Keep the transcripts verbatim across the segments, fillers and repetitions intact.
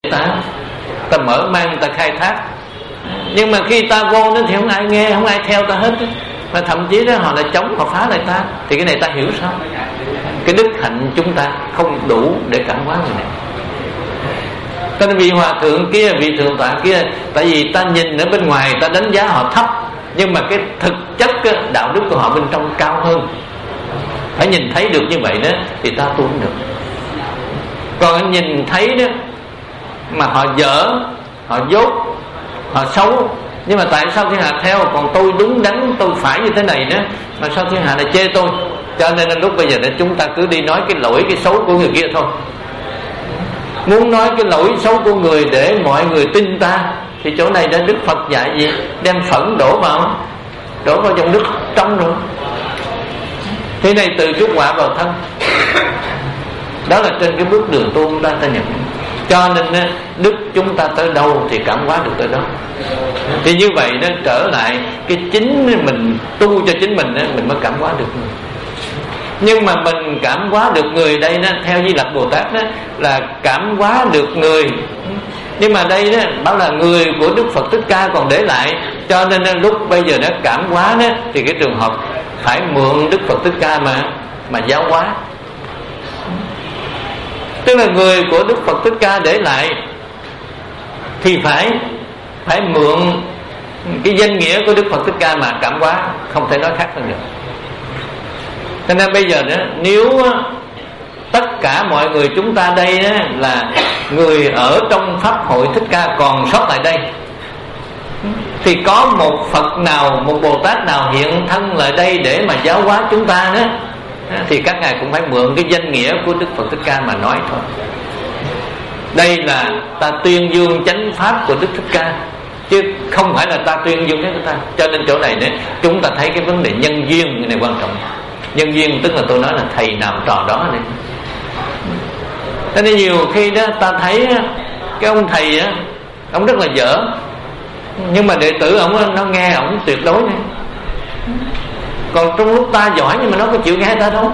ta, ta mở mang, ta khai thác. Nhưng mà khi ta vô đó thì không ai nghe, không ai theo ta hết, mà thậm chí đó họ lại chống, họ phá lại ta. Thì cái này ta hiểu sao? Cái đức hạnh chúng ta không đủ để cảm hóa người này. Cho nên vị hòa thượng kia, vị thượng tọa kia, tại vì ta nhìn ở bên ngoài ta đánh giá họ thấp, nhưng mà cái thực chất đạo đức của họ bên trong cao hơn. Phải nhìn thấy được như vậy đó thì ta tu được. Còn nhìn thấy đó mà họ dở, họ dốt, họ xấu, nhưng mà tại sao thiên hạ theo, còn tôi đúng đắn, tôi phải như thế này đó, mà sao thiên hạ lại chê tôi? Cho nên lúc bây giờ đó chúng ta cứ đi nói cái lỗi, cái xấu của người kia thôi. Muốn nói cái lỗi xấu của người để mọi người tin ta, thì chỗ này đã Đức Phật dạy gì? Đem phẫn đổ vào, đổ vào dòng nước trong rồi. Thế này tự chuốc quả vào thân. Đó là trên cái bước đường tu chúng ta ta nhận. Cho nên đức chúng ta tới đâu thì cảm hóa được tới đó. Thì như vậy nó trở lại cái chính mình tu cho chính mình, mình mới cảm hóa được người. Nhưng mà mình cảm hóa được người đây đó, theo Di Lặc Bồ Tát đó, là cảm hóa được người. Nhưng mà đây đó bảo là người của Đức Phật Thích Ca còn để lại. Cho nên lúc bây giờ nó cảm hóa đó, thì cái trường hợp phải mượn Đức Phật Thích Ca mà mà giáo hóa. Tức là người của Đức Phật Thích Ca để lại thì phải phải mượn cái danh nghĩa của Đức Phật Thích Ca mà cảm hóa, không thể nói khác hơn được. Cho nên bây giờ đó, nếu tất cả mọi người chúng ta đây đó là người ở trong Pháp hội Thích Ca còn sót lại đây, thì có một Phật nào, một Bồ Tát nào hiện thân lại đây để mà giáo hóa chúng ta đó, thì các ngài cũng phải mượn cái danh nghĩa của Đức Phật Thích Ca mà nói thôi. Đây là ta tuyên dương chánh pháp của Đức Thích Ca, chứ không phải là ta tuyên dương cái ta. Cho nên chỗ này đấy, chúng ta thấy cái vấn đề nhân duyên cái này quan trọng. Nhân duyên tức là tôi nói là thầy nào trò đó này. Cho nên nhiều khi đó ta thấy cái ông thầy á, ông rất là dở, nhưng mà đệ tử ông nó nghe ông tuyệt đối này. Còn trong lúc ta giỏi nhưng mà nó có chịu nghe ta đâu.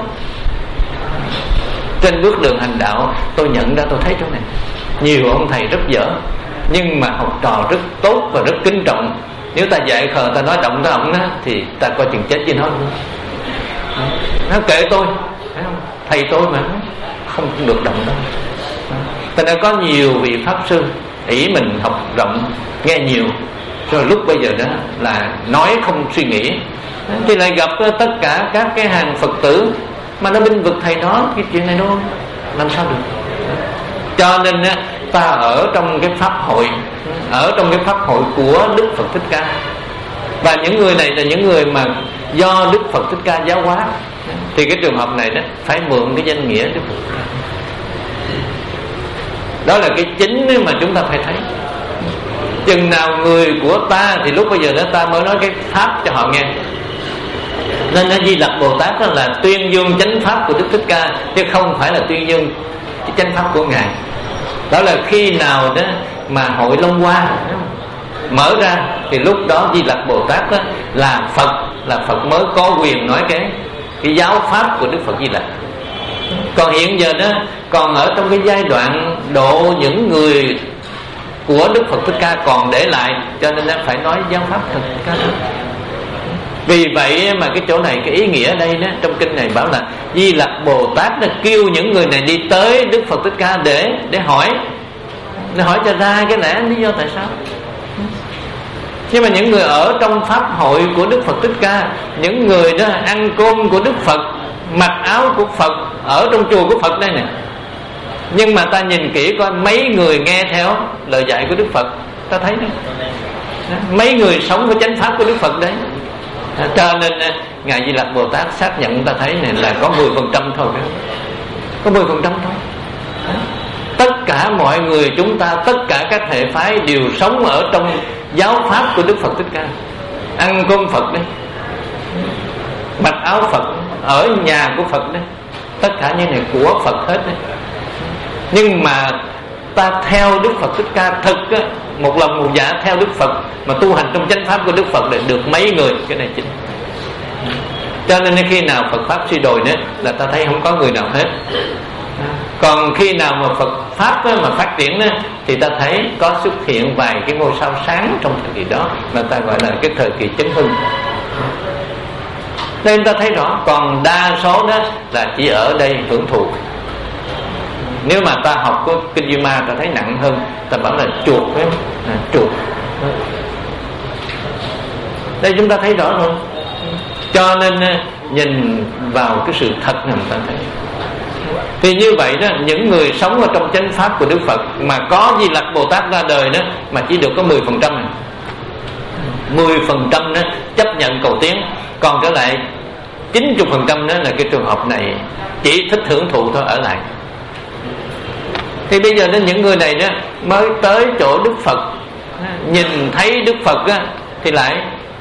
Trên bước đường hành đạo tôi nhận ra, tôi thấy chỗ này nhiều ông thầy rất dở, nhưng mà học trò rất tốt và rất kính trọng. Nếu ta dạy khờ, ta nói động tới ổng á, thì ta coi chừng chết với nó luôn. Nó kệ tôi, thầy tôi mà không được động đâu. Cho nên có nhiều vị pháp sư ý mình học rộng, nghe nhiều, rồi lúc bây giờ đó là nói không suy nghĩ, thì lại gặp tất cả các cái hàng Phật tử mà nó binh vực thầy đó. Cái chuyện này nó làm sao được? Cho nên ta ở trong cái pháp hội, ở trong cái pháp hội của Đức Phật Thích Ca, và những người này là những người mà do Đức Phật Thích Ca giáo hóa, thì cái trường hợp này đó phải mượn cái danh nghĩa Đức Phật Thích Ca. Đó là cái chính mà chúng ta phải thấy. Chừng nào người của ta thì lúc bây giờ đó ta mới nói cái pháp cho họ nghe. Nên Di Lặc Bồ Tát đó là tuyên dương chánh pháp của Đức Thích Ca, chứ không phải là tuyên dương cái chánh pháp của ngài. Đó là khi nào đó mà hội Long Hoa mở ra, thì lúc đó Di Lặc Bồ Tát đó là Phật, là Phật mới có quyền nói cái cái giáo pháp của Đức Phật Di Lặc. Còn hiện giờ đó còn ở trong cái giai đoạn độ những người của Đức Phật Thích Ca còn để lại, cho nên phải nói giáo pháp thật ca. Vì vậy mà cái chỗ này, cái ý nghĩa đây đó, trong kinh này bảo là Di Lặc Bồ Tát đã kêu những người này đi tới Đức Phật Thích Ca để để hỏi, để hỏi cho ra cái lẽ lý do tại sao. Nhưng mà những người ở trong pháp hội của Đức Phật Thích Ca, những người đó ăn cơm của Đức Phật, mặc áo của Phật, ở trong chùa của Phật đây nè, nhưng mà ta nhìn kỹ coi mấy người nghe theo lời dạy của Đức Phật, ta thấy đấy, mấy người sống với chánh pháp của Đức Phật đấy. Cho nên ngài Di Lặc Bồ Tát xác nhận, ta thấy này là có mười phần trăm thôi, có mười phần trăm thôi. Tất cả mọi người chúng ta, tất cả các hệ phái đều sống ở trong giáo pháp của Đức Phật Thích Ca, ăn cơm Phật đấy, mặc áo Phật, ở nhà của Phật đấy, tất cả những này của Phật hết đấy. Nhưng mà ta theo Đức Phật Thích Ca thực á, một lòng một dạ theo Đức Phật, mà tu hành trong chánh pháp của Đức Phật để được mấy người, cái này chính. Cho nên khi nào Phật pháp suy đồi nữa là ta thấy không có người nào hết. Còn khi nào mà Phật Pháp mà phát triển đó, thì ta thấy có xuất hiện vài cái ngôi sao sáng trong thời kỳ đó mà ta gọi là cái thời kỳ chấn hưng. Nên ta thấy rõ, còn đa số đó là chỉ ở đây hưởng thụ. Nếu mà ta học có kinh Duy Ma ta thấy nặng hơn, ta bảo là chuột phải không? À, chuột. Đây chúng ta thấy rõ rồi. Cho nên nhìn vào cái sự thật này ta thấy. Thì như vậy đó, những người sống ở trong chánh pháp của Đức Phật mà có Di Lặc Bồ Tát ra đời đó mà chỉ được có mười phần trăm này. mười phần trăm đó chấp nhận cầu tiến, còn trở lại chín mươi phần trăm đó là cái trường hợp này chỉ thích hưởng thụ thôi, ở lại. Thì bây giờ đến những người này đó mới tới chỗ Đức Phật, nhìn thấy Đức Phật đó, thì lại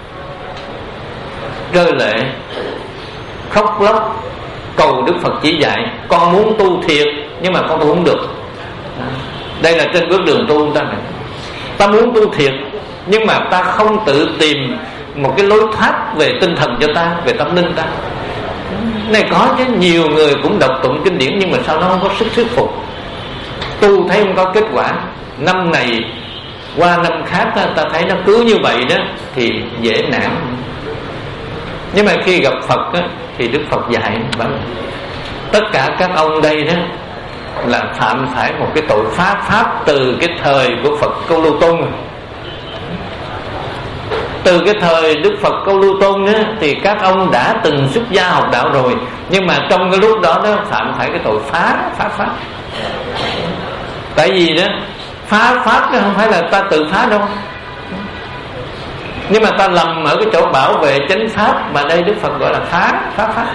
rơi lệ, khóc lóc cầu Đức Phật chỉ dạy. Con muốn tu thiệt nhưng mà con tu không được. Đây là trên bước đường tu ta này. Ta muốn tu thiệt nhưng mà ta không tự tìm một cái lối thoát về tinh thần cho ta, về tâm linh ta. Này có chứ, nhiều người cũng đọc tụng kinh điển nhưng mà sao nó không có sức thuyết phục. Tu thấy không có kết quả, năm này qua năm khác ta, ta thấy nó cứ như vậy đó thì dễ nản. Nhưng mà khi gặp Phật đó, thì Đức Phật dạy vâng, tất cả các ông đây đó là phạm phải một cái tội phá pháp từ cái thời của Phật Câu Lưu Tôn. Từ cái thời Đức Phật Câu Lưu Tôn đó, thì các ông đã từng xuất gia học đạo rồi, nhưng mà trong cái lúc đó đó phạm phải cái tội phá phá pháp. Tại vì đó phá pháp đó không phải là ta tự phá đâu, nhưng mà ta lầm ở cái chỗ bảo vệ chánh pháp, mà đây Đức Phật gọi là phá phá pháp.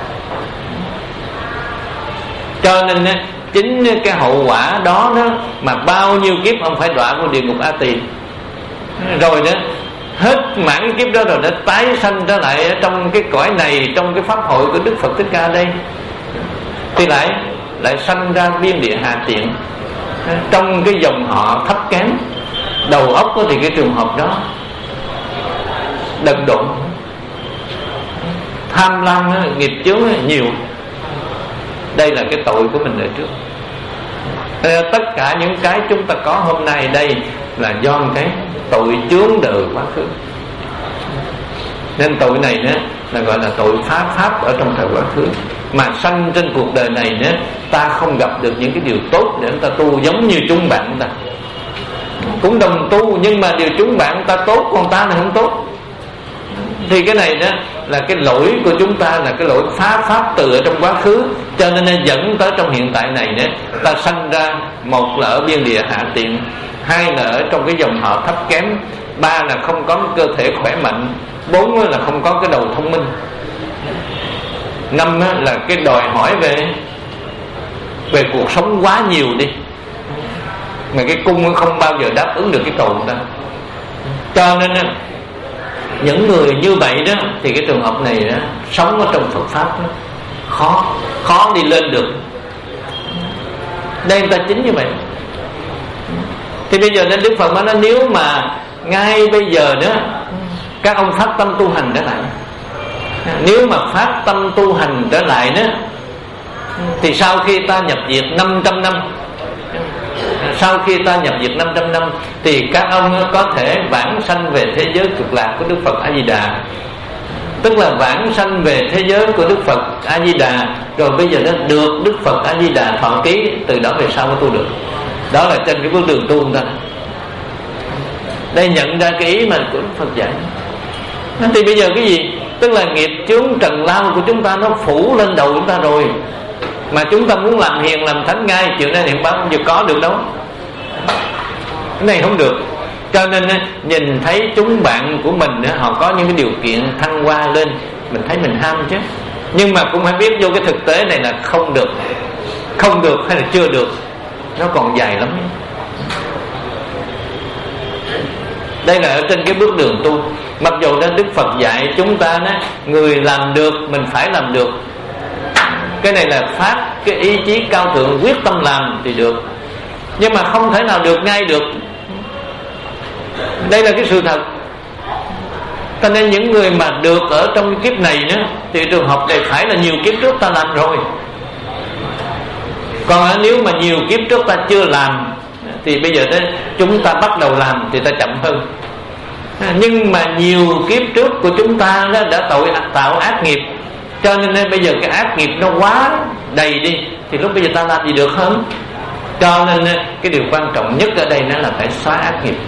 Cho nên chính cái hậu quả đó đó mà bao nhiêu kiếp ông phải đọa vào địa ngục A Tỳ, rồi đó hết mãn kiếp đó rồi đã tái sanh trở lại ở trong cái cõi này, trong cái pháp hội của Đức Phật Thích Ca đây, thì lại lại sanh ra biên địa hạ tiện, trong cái dòng họ thấp kém. Đầu óc thì cái trường hợp đó đần độn, tham lam, nghiệp chướng nhiều. Đây là cái tội của mình đời trước. Tất cả những cái chúng ta có hôm nay đây là do cái tội chướng đời quá khứ. Nên tội này nữa là gọi là tội phá pháp ở trong thời quá khứ. Mà sanh trên cuộc đời này nữa, ta không gặp được những cái điều tốt để ta tu giống như chúng bạn ta. Cũng đồng tu nhưng mà điều chúng bạn ta tốt, còn ta là không tốt. Thì cái này đó là cái lỗi của chúng ta, là cái lỗi phá pháp từ ở trong quá khứ, cho nên nó dẫn tới trong hiện tại này nữa ta sanh ra, một là ở biên địa hạ tiện, hai là ở trong cái dòng họ thấp kém, ba là không có cơ thể khỏe mạnh, bốn là không có cái đầu thông minh, năm là cái đòi hỏi về về cuộc sống quá nhiều đi, mà cái cung không bao giờ đáp ứng được cái cầu của ta. Cho nên những người như vậy đó thì cái trường hợp này đó, sống ở trong Phật pháp đó, khó khó đi lên được. Đây người ta chính như vậy. Thì bây giờ nên Đức Phật mới nói, nếu mà ngay bây giờ đó các ông phát tâm tu hành trở lại, nếu mà phát tâm tu hành trở lại đó, thì sau khi ta nhập diệt năm trăm năm, sau khi ta nhập diệt năm trăm năm thì các ông có thể vãng sanh về thế giới cực lạc của Đức Phật A Di Đà. Tức là vãng sanh về thế giới của Đức Phật A Di Đà, rồi bây giờ nó được Đức Phật A Di Đà thọ ký, từ đó về sau mới tu được. Đó là trên cái bước đường tu người ta. Đây nhận ra cái ý mà của Đức Phật dạy. Thì bây giờ cái gì? Tức là nghiệp chướng trần lao của chúng ta nó phủ lên đầu chúng ta rồi, mà chúng ta muốn làm hiền làm thánh ngay chuyện này thì không bao có được đâu. Cái này không được. Cho nên nhìn thấy chúng bạn của mình họ có những cái điều kiện thăng hoa lên, mình thấy mình ham chứ. Nhưng mà cũng phải biết vô cái thực tế này là không được. Không được hay là chưa được, nó còn dài lắm. Đây là ở trên cái bước đường tu. Mặc dù đó Đức Phật dạy chúng ta đó, người làm được mình phải làm được. Cái này là phát cái ý chí cao thượng, quyết tâm làm thì được, nhưng mà không thể nào được ngay được. Đây là cái sự thật. Cho nên những người mà được ở trong kiếp này nữa, thì trường hợp này phải là nhiều kiếp trước ta làm rồi. Còn nếu mà nhiều kiếp trước ta chưa làm thì bây giờ đó chúng ta bắt đầu làm thì ta chậm hơn. Nhưng mà nhiều kiếp trước của chúng ta đó đã tội tạo ác nghiệp, cho nên bây giờ cái ác nghiệp nó quá đầy đi, thì lúc bây giờ ta làm gì được hơn. Cho nên cái điều quan trọng nhất ở đây nó là phải xóa ác nghiệp.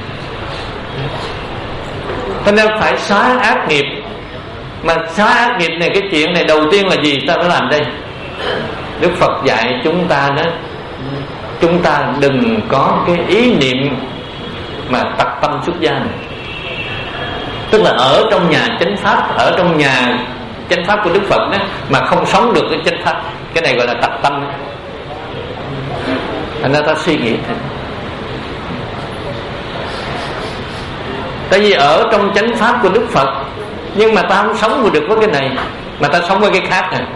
Cho nên phải xóa ác nghiệp. Mà xóa ác nghiệp này, cái chuyện này đầu tiên là gì ta phải làm đây? Đức Phật dạy chúng ta đó, chúng ta đừng có cái ý niệm mà tặc tâm xuất gia này. Tức là ở trong nhà chánh pháp, ở trong nhà chánh pháp của Đức Phật đó, mà không sống được cái chánh pháp, cái này gọi là tặc tâm đó. Thành ra ta suy nghĩ thêm. Tại vì ở trong chánh pháp của Đức Phật, nhưng mà ta không sống được với cái này, mà ta sống với cái khác này,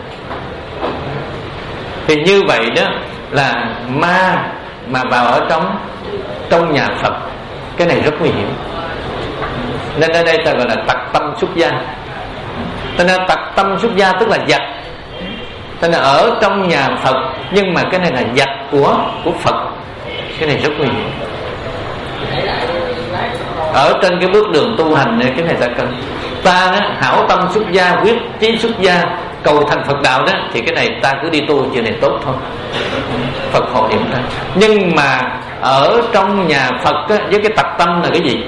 thì như vậy đó là ma mà vào ở trong trong nhà Phật, cái này rất nguy hiểm. Nên ở đây ta gọi là tặc tâm xuất gia. Cho nên tặc tâm xuất gia tức là giặc. Cho nên ở trong nhà Phật, nhưng mà cái này là giặc của của Phật, cái này rất nguy hiểm. Ở trên cái bước đường tu hành này, cái này ta cần. Ta đó, hảo tâm xuất gia, quyết chí xuất gia, cầu thành Phật đạo đó, thì cái này ta cứ đi tu chuyện này tốt thôi, Phật hộ niệm ta. Nhưng mà ở trong nhà Phật á, với cái tặc tâm là cái gì?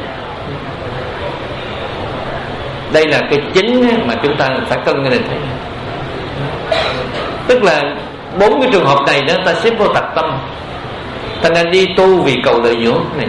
Đây là cái chính mà chúng ta phải cân cái này thấy. Tức là bốn cái trường hợp này đó ta xếp vô tặc tâm. Ta nên đi tu vì cầu lợi dưỡng này.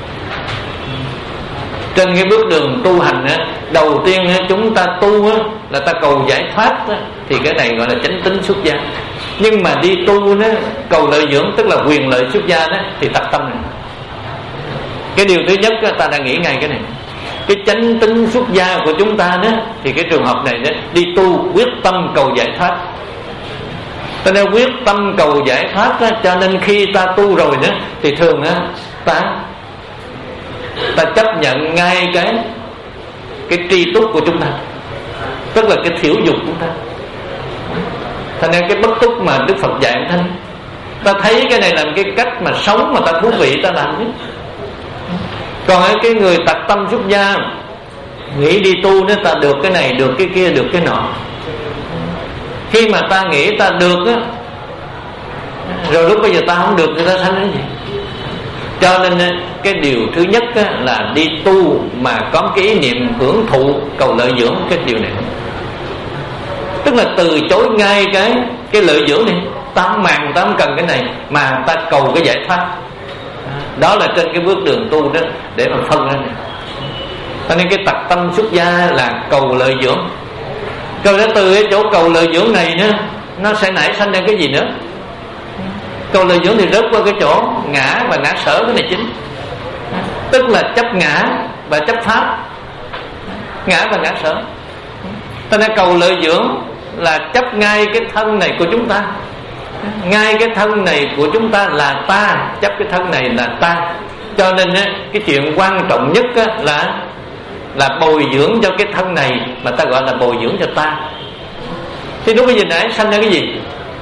Trên cái bước đường tu hành á, đầu tiên á, chúng ta tu á, là ta cầu giải thoát á, thì cái này gọi là chánh tính xuất gia. Nhưng mà đi tu á, cầu lợi dưỡng tức là quyền lợi xuất gia đó, thì tặc tâm này. Cái điều thứ nhất á, ta đã nghĩ ngay cái này. Cái chánh tính xuất gia của chúng ta đó, thì cái trường hợp này đó, đi tu quyết tâm cầu giải thoát. Cho nên quyết tâm cầu giải thoát đó, cho nên khi ta tu rồi đó, thì thường á, ta ta chấp nhận ngay cái cái tri túc của chúng ta, tức là cái thiểu dục của ta. Thành ra cái bất túc mà Đức Phật dạy thanh, ta thấy cái này là cái cách mà sống mà ta thú vị, ta làm nhất. Còn cái người tặc tâm xuất gia nghĩ đi tu nếu ta được cái này, được cái kia, được cái nọ. Khi mà ta nghĩ ta được á, rồi lúc bây giờ ta không được thì ta sanh cái gì? Cho nên cái điều thứ nhất là đi tu mà có cái ý niệm hưởng thụ cầu lợi dưỡng, cái điều này, tức là từ chối ngay cái cái lợi dưỡng này. Ta không màng, ta không cần cái này, mà ta cầu cái giải thoát. Đó là trên cái bước đường tu đó, để mà phân ra này. Cho nên cái tặc tâm xuất gia là cầu lợi dưỡng. Rồi đó, từ cái chỗ cầu lợi dưỡng này nữa, nó sẽ nảy sinh ra cái gì nữa? Cầu lợi dưỡng thì rớt qua cái chỗ ngã và ngã sở, cái này chính. Tức là chấp ngã và chấp pháp, ngã và ngã sở. Cho nên cầu lợi dưỡng là chấp ngay cái thân này của chúng ta. Ngay cái thân này của chúng ta là ta, chấp cái thân này là ta. Cho nên cái chuyện quan trọng nhất là là bồi dưỡng cho cái thân này, mà ta gọi là bồi dưỡng cho ta. Thì lúc bây giờ nãy sanh ra cái gì?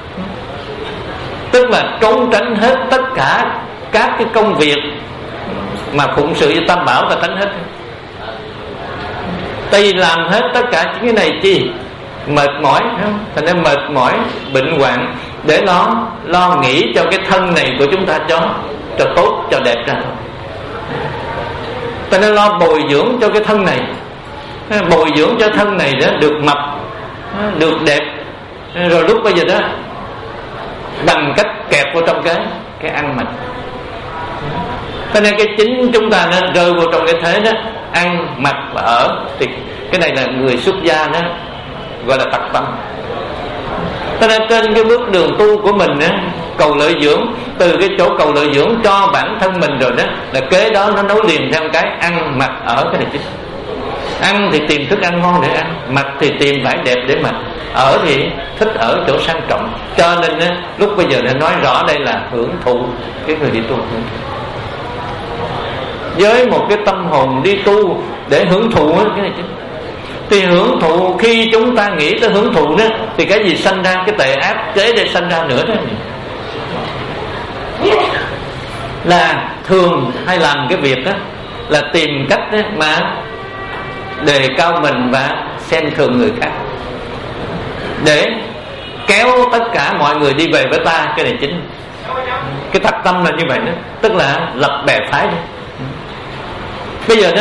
Tức là trốn tránh hết tất cả các cái công việc mà phụng sự cho Tam Bảo, ta tránh hết. Tại vì làm hết tất cả những cái này chi? Mệt mỏi, thành ra mệt mỏi, bệnh hoạn, để nó lo nghĩ cho cái thân này của chúng ta cho cho tốt, cho đẹp ra. Ta nên lo bồi dưỡng cho cái thân này, bồi dưỡng cho thân này đó được mập, được đẹp. Rồi lúc bây giờ đó, bằng cách kẹp vào trong cái cái ăn mặc. Cho nên cái chính chúng ta nó rơi vào trong cái thế đó, ăn mặc và ở, thì cái này là người xuất gia đó gọi là tặc tâm. Cho nên trên cái bước đường tu của mình đó, cầu lợi dưỡng, từ cái chỗ cầu lợi dưỡng cho bản thân mình rồi đó, là kế đó nó nối liền theo cái ăn mặc ở, cái này chính. Ăn thì tìm thức ăn ngon để ăn, mặc thì tìm vải đẹp để mặc, ở thì thích ở chỗ sang trọng. Cho nên á, lúc bây giờ đã nói rõ đây là hưởng thụ, cái người đi tu với một cái tâm hồn đi tu để hưởng thụ á, cái này chính. Thì hưởng thụ, khi chúng ta nghĩ tới hưởng thụ đó, thì cái gì sanh ra? Cái tệ ác kế để sanh ra nữa đó. là thường hay làm cái việc đó là tìm cách đó mà đề cao mình và xem thường người khác, để kéo tất cả mọi người đi về với ta. Cái này chính cái thật tâm là như vậy đó, tức là lập bè phái đi. Bây giờ đó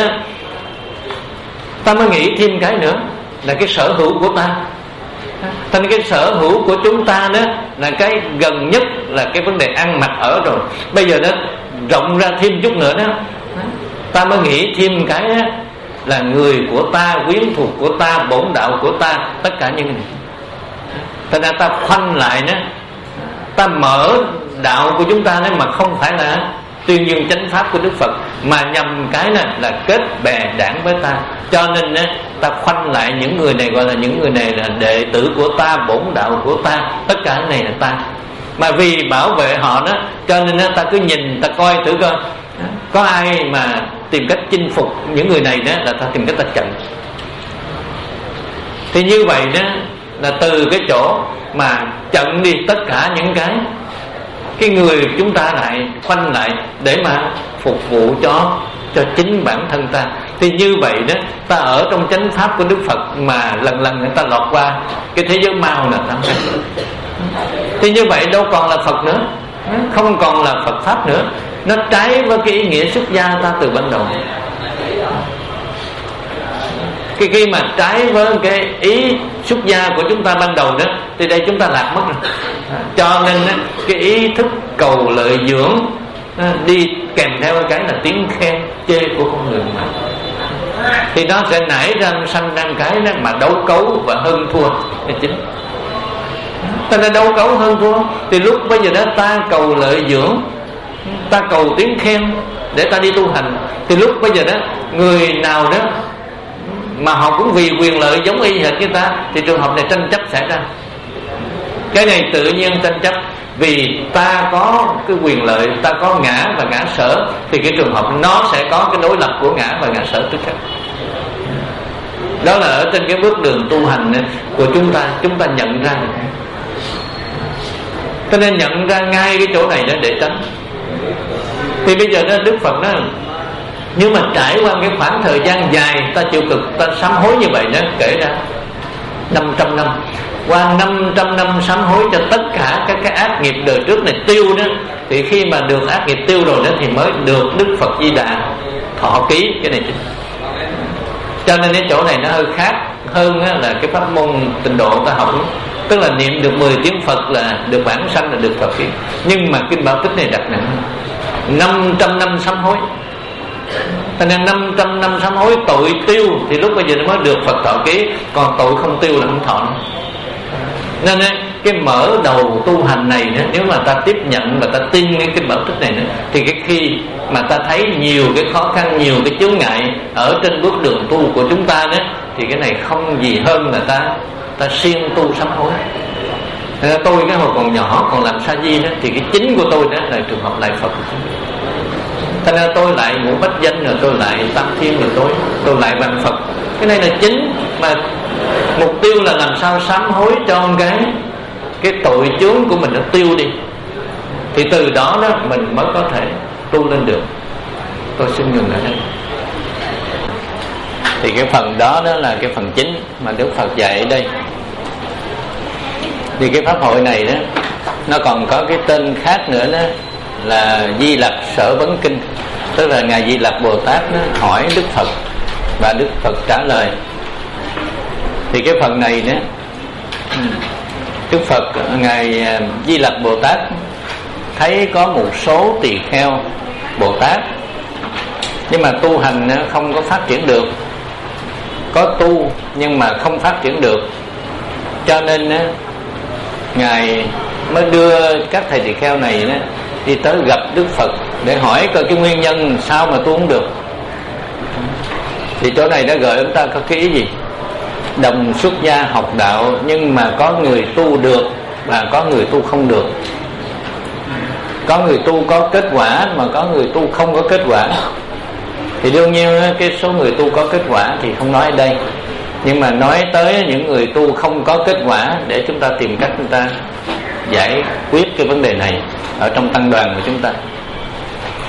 ta mới nghĩ thêm cái nữa là cái sở hữu của ta. Thành cái sở hữu của chúng ta đó là cái gần nhất là cái vấn đề ăn mặc ở rồi. Bây giờ đó rộng ra thêm chút nữa đó, ta mới nghĩ thêm cái đó là người của ta, quyến thuộc của ta, bổn đạo của ta, tất cả những cái này. Thành ra ta khoanh lại đó, ta mở đạo của chúng ta đó mà không phải là tuyên dương chánh pháp của Đức Phật, mà nhằm cái này là kết bè đảng với ta. Cho nên á, ta khoanh lại những người này gọi là những người này là đệ tử của ta, bổn đạo của ta, tất cả cái này là ta. Mà vì bảo vệ họ đó, cho nên á, ta cứ nhìn, ta coi thử coi có ai mà tìm cách chinh phục những người này đó, là ta tìm cách ta chặn. Thì như vậy đó là từ cái chỗ mà chặn đi tất cả những cái cái người chúng ta lại khoanh lại để mà phục vụ cho cho chính bản thân ta. Thì như vậy đó, ta ở trong chánh pháp của Đức Phật mà lần lần người ta lọt qua cái thế giới mau là ta hay. Thì như vậy đâu còn là Phật nữa, không còn là Phật pháp nữa. Nó trái với cái ý nghĩa xuất gia ta từ ban đầu. Cái khi mà trái với cái ý xuất gia của chúng ta ban đầu đó, thì đây chúng ta lạc mất rồi. Cho nên cái ý thức cầu lợi dưỡng đi kèm theo cái là tiếng khen chê của con người mà, thì nó sẽ nảy ra sanh ra cái đó mà đấu cấu và hơn thua là chính. Ta đã đấu cấu hơn thua, thì lúc bây giờ đó ta cầu lợi dưỡng, ta cầu tiếng khen để ta đi tu hành, thì lúc bây giờ đó người nào đó mà họ cũng vì quyền lợi giống y hệt như ta, thì trường hợp này tranh chấp xảy ra. Cái này tự nhiên tranh chấp, vì ta có cái quyền lợi, ta có ngã và ngã sở, thì cái trường hợp nó sẽ có cái đối lập của ngã và ngã sở tức khắc. Đó là ở trên cái bước đường tu hành của chúng ta, chúng ta nhận ra. Cho nên nhận ra ngay cái chỗ này đó để tránh. Thì bây giờ đó Đức Phật đó, nhưng mà trải qua cái khoảng thời gian dài ta chịu cực, ta sám hối như vậy đó, kể ra năm trăm năm, qua năm trăm năm sám hối cho tất cả các cái ác nghiệp đời trước này tiêu đó, thì khi mà được ác nghiệp tiêu rồi đó thì mới được Đức Phật Di Đà thọ ký. Cái này cho nên cái chỗ này nó hơi khác hơn là cái pháp môn tịnh độ ta học, tức là niệm được mười tiếng Phật là được bản sanh, là được thọ ký. Nhưng mà kinh Bảo Tích này đặt nặng năm trăm năm sám hối. Thành ra năm trăm năm sám hối tội tiêu thì lúc bây giờ nó mới được Phật thọ ký, còn tội không tiêu là không thọ nữa. Nên cái mở đầu tu hành này nữa, nếu mà ta tiếp nhận và ta tin cái kinh Bảo Tích này nữa, thì cái khi mà ta thấy nhiều cái khó khăn, nhiều cái chướng ngại ở trên bước đường tu của chúng ta đó, thì cái này không gì hơn là ta ta siêng tu sám hối. Tôi cái hồi còn nhỏ còn làm sa di đó, thì cái chính của tôi đó là trường hợp lại Phật. Cho nên tôi lại ngũ bách danh, rồi tôi lại tam thiên, rồi tôi tôi lại văn Phật. Cái này là chính, mà mục tiêu là làm sao sám hối cho cái cái tội chướng của mình nó tiêu đi, thì từ đó đó mình mới có thể tu lên được. Tôi xin ngừng ở đây. Thì cái phần đó đó là cái phần chính mà Đức Phật dạy ở đây. Thì cái pháp hội này đó, nó còn có cái tên khác nữa đó là Di Lặc Sở Vấn Kinh. Tức là Ngài Di Lặc Bồ Tát đó, hỏi Đức Phật và Đức Phật trả lời. Thì cái phần này đó, Đức Phật, Ngài Di Lặc Bồ Tát thấy có một số tỳ kheo Bồ Tát, nhưng mà tu hành không có phát triển được, có tu nhưng mà không phát triển được. Cho nên Ngài mới đưa các thầy tỳ kheo này đó đi tới gặp Đức Phật để hỏi coi cái nguyên nhân sao mà tu không được. Thì chỗ này đã gợi chúng ta có cái ý gì? Đồng xuất gia học đạo, nhưng mà có người tu được và có người tu không được. Có người tu có kết quả mà có người tu không có kết quả. Thì đương nhiên cái số người tu có kết quả thì không nói ở đây, nhưng mà nói tới những người tu không có kết quả để chúng ta tìm cách chúng ta giải quyết cái vấn đề này ở trong tăng đoàn của chúng ta.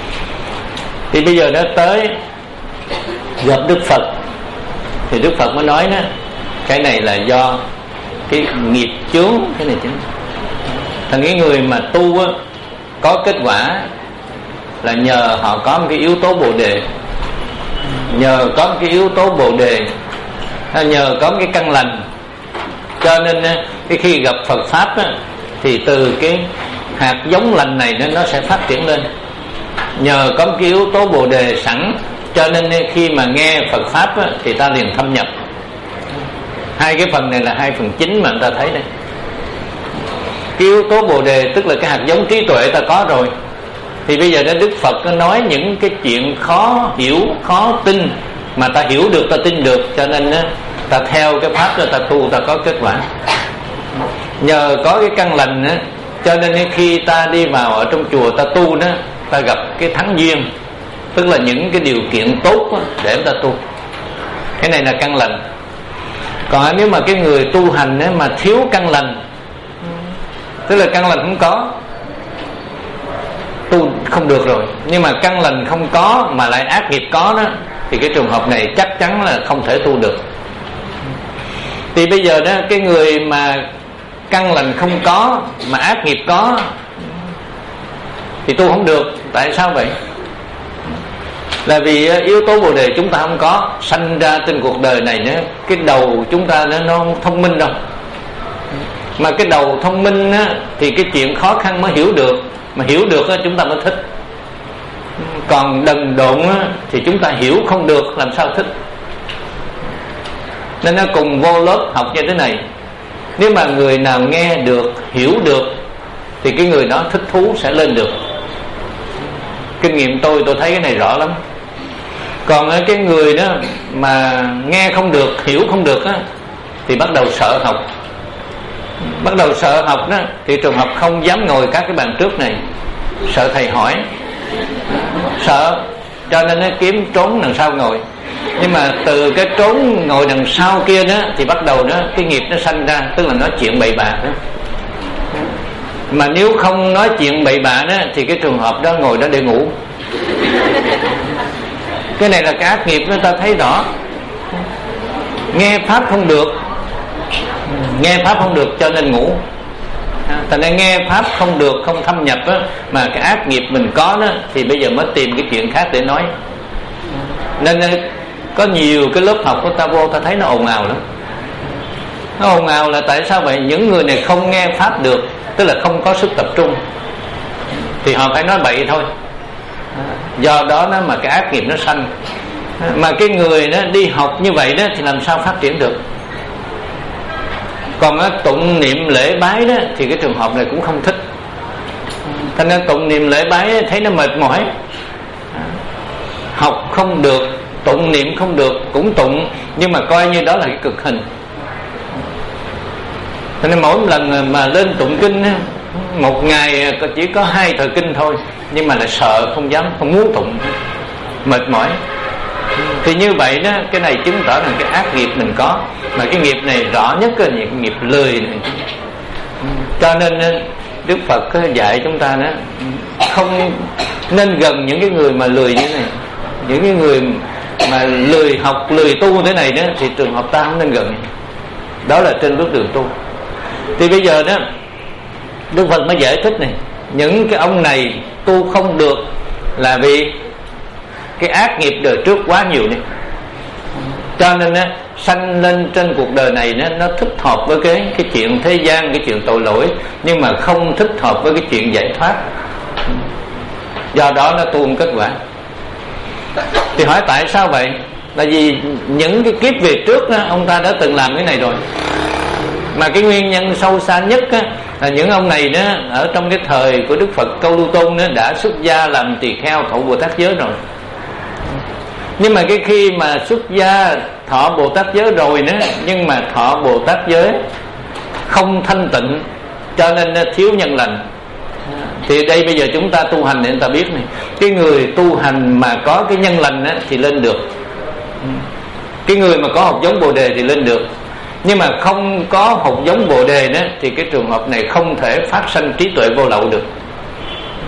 Thì bây giờ nó tới gặp Đức Phật, thì Đức Phật mới nói đó, cái này là do cái nghiệp chướng, cái này chính. Thành cái người mà tu á, có kết quả là nhờ họ có một cái yếu tố Bồ đề, nhờ có một cái yếu tố Bồ đề, nhờ có một cái căn lành. Cho nên cái khi gặp Phật pháp á, thì từ cái hạt giống lành này nó nó sẽ phát triển lên. Nhờ có một cái yếu tố Bồ đề sẵn, cho nên khi mà nghe Phật pháp á, thì ta liền thâm nhập. Hai cái phần này là hai phần chính mà người ta thấy đây. Cái yếu tố Bồ đề tức là cái hạt giống trí tuệ ta có rồi, thì bây giờ đó Đức Phật có nói những cái chuyện khó hiểu, khó tin mà ta hiểu được, ta tin được. Cho nên á, ta theo cái pháp đó ta tu, ta có kết quả. Nhờ có cái căn lành á, cho nên khi ta đi vào ở trong chùa ta tu đó, ta gặp cái thắng duyên, tức là những cái điều kiện tốt đó, để ta tu. Cái này là căn lành. Còn nếu mà cái người tu hành ấy, mà thiếu căn lành, tức là căn lành không có, tu không được rồi. Nhưng mà căn lành không có mà lại ác nghiệp có đó, thì cái trường hợp này chắc chắn là không thể tu được. Thì bây giờ đó, cái người mà căn lành không có mà ác nghiệp có thì tu không được. Tại sao vậy? Là vì yếu tố Bồ đề chúng ta không có. Sanh ra trên cuộc đời này nữa, cái đầu chúng ta nó, nó không thông minh đâu. Mà cái đầu thông minh á, thì cái chuyện khó khăn mới hiểu được. Mà hiểu được á, chúng ta mới thích. Còn đần độn á, thì chúng ta hiểu không được, làm sao thích. Nên nó cùng vô lớp học như thế này. Nếu mà người nào nghe được, hiểu được, thì cái người đó thích thú sẽ lên được. Kinh nghiệm tôi, tôi thấy cái này rõ lắm. Còn cái người đó mà nghe không được, hiểu không được á, thì bắt đầu sợ học. Bắt đầu sợ học đó, thì trường hợp không dám ngồi các cái bàn trước này. Sợ thầy hỏi, sợ, cho nên nó kiếm trốn đằng sau ngồi. Nhưng mà từ cái trốn ngồi đằng sau kia đó, thì bắt đầu đó cái nghiệp nó sanh ra, tức là nói chuyện bậy bạ đó. Mà nếu không nói chuyện bậy bạ đó, thì cái trường hợp đó ngồi đó để ngủ. Cái này là cái ác nghiệp đó, ta thấy rõ. Nghe pháp không được, nghe pháp không được cho nên ngủ. Thành ra nghe pháp không được, không thâm nhập đó, mà cái ác nghiệp mình có đó, thì bây giờ mới tìm cái chuyện khác để nói. Nên có nhiều cái lớp học của ta vô, ta thấy nó ồn ào lắm. Nó ồn ào là tại sao vậy? Những người này không nghe pháp được, tức là không có sức tập trung, thì họ phải nói bậy thôi. Do đó nó mà cái ác nghiệp nó sanh. Mà cái người đó đi học như vậy đó, thì làm sao phát triển được? Còn á, tụng niệm lễ bái đó, thì cái trường hợp này cũng không thích. Thành ra tụng niệm lễ bái thấy nó mệt mỏi. Học không được, tụng niệm không được, cũng tụng, nhưng mà coi như đó là cái cực hình. Cho nên mỗi lần mà lên tụng kinh á, một ngày chỉ có hai thời kinh thôi, nhưng mà lại sợ, không dám, không muốn tụng, mệt mỏi. Thì như vậy đó, cái này chứng tỏ rằng cái ác nghiệp mình có. Mà cái nghiệp này rõ nhất là những nghiệp lười này. Cho nên Đức Phật dạy chúng ta đó, không nên gần những cái người mà lười như thế này. Những cái người mà lười học, lười tu thế này đó, thì trường hợp ta không nên gần. Đó là trên bước đường tu. Thì bây giờ đó, Đức Phật mới giải thích này, những cái ông này tu không được là vì cái ác nghiệp đời trước quá nhiều này. Cho nên á, sanh lên trên cuộc đời này nó, nó thích hợp với cái, cái chuyện thế gian, cái chuyện tội lỗi, nhưng mà không thích hợp với cái chuyện giải thoát. Do đó nó tu không kết quả. Thì hỏi tại sao vậy? Là vì những cái kiếp về trước đó, ông ta đã từng làm cái này rồi. Mà cái nguyên nhân sâu xa nhất á, là những ông này đó, ở trong cái thời của Đức Phật Câu Lưu Tôn đó, đã xuất gia làm tỳ kheo thọ Bồ Tát giới rồi. Nhưng mà cái khi mà xuất gia thọ Bồ Tát giới rồi nữa, nhưng mà thọ Bồ Tát giới không thanh tịnh, cho nên thiếu nhân lành. Thì đây bây giờ chúng ta tu hành để người ta biết này, cái người tu hành mà có cái nhân lành á, thì lên được. Cái người mà có học giống Bồ Đề thì lên được. Nhưng mà không có học giống Bồ Đề đó, thì cái trường hợp này không thể phát sanh trí tuệ vô lậu được.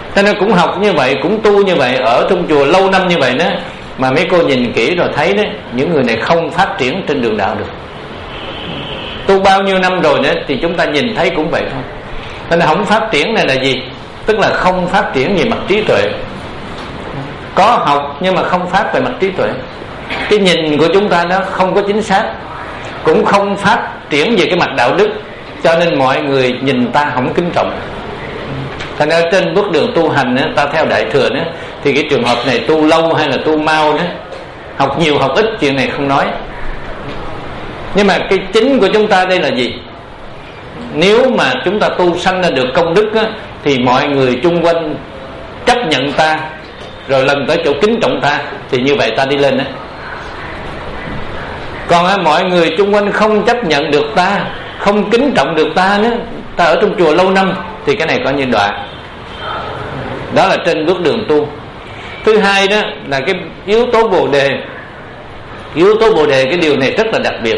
Cho nên cũng học như vậy, cũng tu như vậy, ở trong chùa lâu năm như vậy đó, mà mấy cô nhìn kỹ rồi thấy đấy, những người này không phát triển trên đường đạo được. Tu bao nhiêu năm rồi nữa thì chúng ta nhìn thấy cũng vậy thôi. Cho nên không phát triển này là gì? Tức là không phát triển về mặt trí tuệ. Có học nhưng mà không phát về mặt trí tuệ. Cái nhìn của chúng ta nó không có chính xác, cũng không phát triển về cái mặt đạo đức, cho nên mọi người nhìn ta không kính trọng. Thành ra trên bước đường tu hành đó, ta theo Đại Thừa đó, thì cái trường hợp này tu lâu hay là tu mau đó, học nhiều học ít chuyện này không nói. Nhưng mà cái chính của chúng ta đây là gì? Nếu mà chúng ta tu sanh ra được công đức á, thì mọi người chung quanh chấp nhận ta, rồi lần tới chỗ kính trọng ta, thì như vậy ta đi lên đó. Còn á, mọi người chung quanh không chấp nhận được ta, không kính trọng được ta nữa, ta ở trong chùa lâu năm, thì cái này coi như đoạn. Đó là trên bước đường tu. Thứ hai đó là cái yếu tố Bồ Đề. Yếu tố Bồ Đề, cái điều này rất là đặc biệt.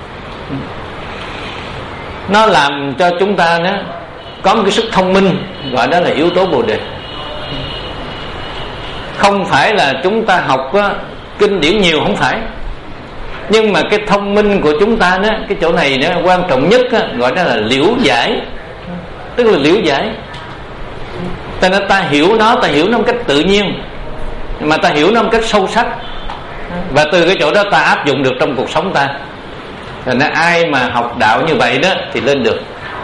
Nó làm cho chúng ta đó có một cái sức thông minh, gọi đó là yếu tố Bồ Đề. Không phải là chúng ta học á, kinh điển nhiều, không phải. Nhưng mà cái thông minh của chúng ta đó, cái chỗ này đó quan trọng nhất á, gọi đó là liễu giải. Tức là liễu giải. Cho nên ta hiểu nó, ta hiểu nó một cách tự nhiên, mà ta hiểu nó một cách sâu sắc, và từ cái chỗ đó ta áp dụng được trong cuộc sống ta. Cho nên ai mà học đạo như vậy đó thì lên được.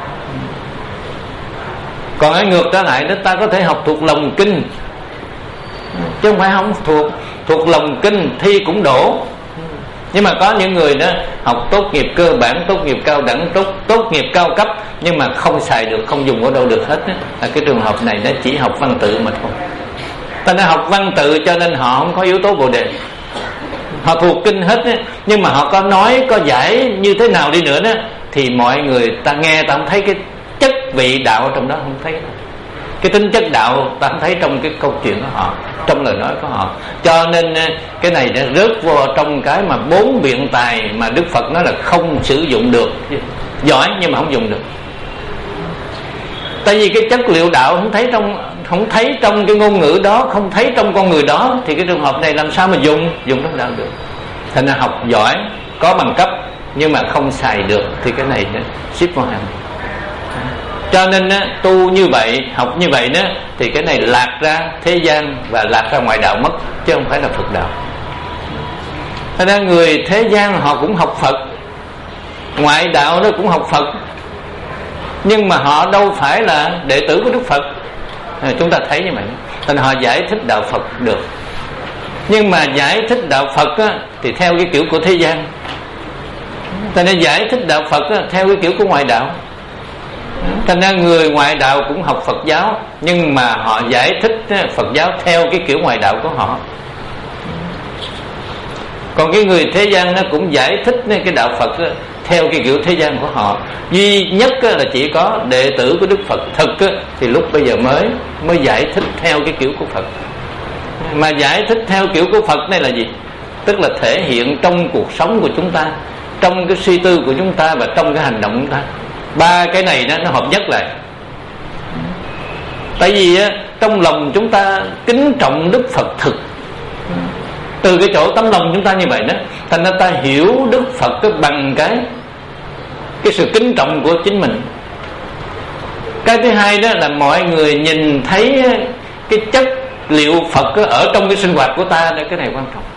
Còn cái ngược trở lại đó, ta có thể học thuộc lòng kinh, chứ không phải không thuộc. Thuộc lòng kinh thi cũng đổ. Nhưng mà có những người đó học tốt nghiệp cơ bản, tốt nghiệp cao đẳng, tốt, tốt nghiệp cao cấp, nhưng mà không xài được, không dùng ở đâu được hết đó. Là cái trường hợp này nó chỉ học văn tự mà thôi. Ta đã học văn tự cho nên họ không có yếu tố Bồ Đề. Họ thuộc kinh hết đó, nhưng mà họ có nói, có giải như thế nào đi nữa đó, thì mọi người ta nghe ta không thấy cái chất vị đạo trong đó, không thấy cái tính chất đạo, ta không thấy trong cái câu chuyện của họ, trong lời nói của họ. Cho nên cái này đã rớt vô trong cái mà bốn biện tài mà Đức Phật nói là không sử dụng được. Giỏi nhưng mà không dùng được. Tại vì cái chất liệu đạo không thấy trong không thấy trong cái ngôn ngữ đó, không thấy trong con người đó, thì cái trường hợp này làm sao mà dùng dùng trong đạo được. Thành ra học giỏi, có bằng cấp, nhưng mà không xài được, thì cái này nó ship vào hàng. Cho nên á, tu như vậy, học như vậy đó, thì cái này lạc ra thế gian và lạc ra ngoại đạo mất, chứ không phải là Phật đạo. Thành ra người thế gian họ cũng học Phật, ngoại đạo nó cũng học Phật, nhưng mà họ đâu phải là đệ tử của Đức Phật. À, chúng ta thấy như vậy. Thành họ giải thích đạo Phật được, nhưng mà giải thích đạo Phật á, thì theo cái kiểu của thế gian. Thành ra giải thích đạo Phật á, theo cái kiểu của ngoại đạo. Thành ra người ngoại đạo cũng học Phật giáo, nhưng mà họ giải thích Phật giáo theo cái kiểu ngoại đạo của họ. Còn cái người thế gian nó cũng giải thích cái đạo Phật đó, theo cái kiểu thế gian của họ. Duy nhất là chỉ có đệ tử của Đức Phật thực thì lúc bây giờ mới mới giải thích theo cái kiểu của Phật. Mà giải thích theo kiểu của Phật này là gì? Tức là thể hiện trong cuộc sống của chúng ta, trong cái suy tư của chúng ta và trong cái hành động của chúng ta. Ba cái này đó, nó hợp nhất lại. Tại vì á, trong lòng chúng ta kính trọng Đức Phật thực. Từ cái chỗ tấm lòng chúng ta như vậy đó, thành ra ta hiểu Đức Phật cái bằng cái cái sự kính trọng của chính mình. Cái thứ hai đó là mọi người nhìn thấy cái chất liệu Phật ở trong cái sinh hoạt của ta, cái này quan trọng.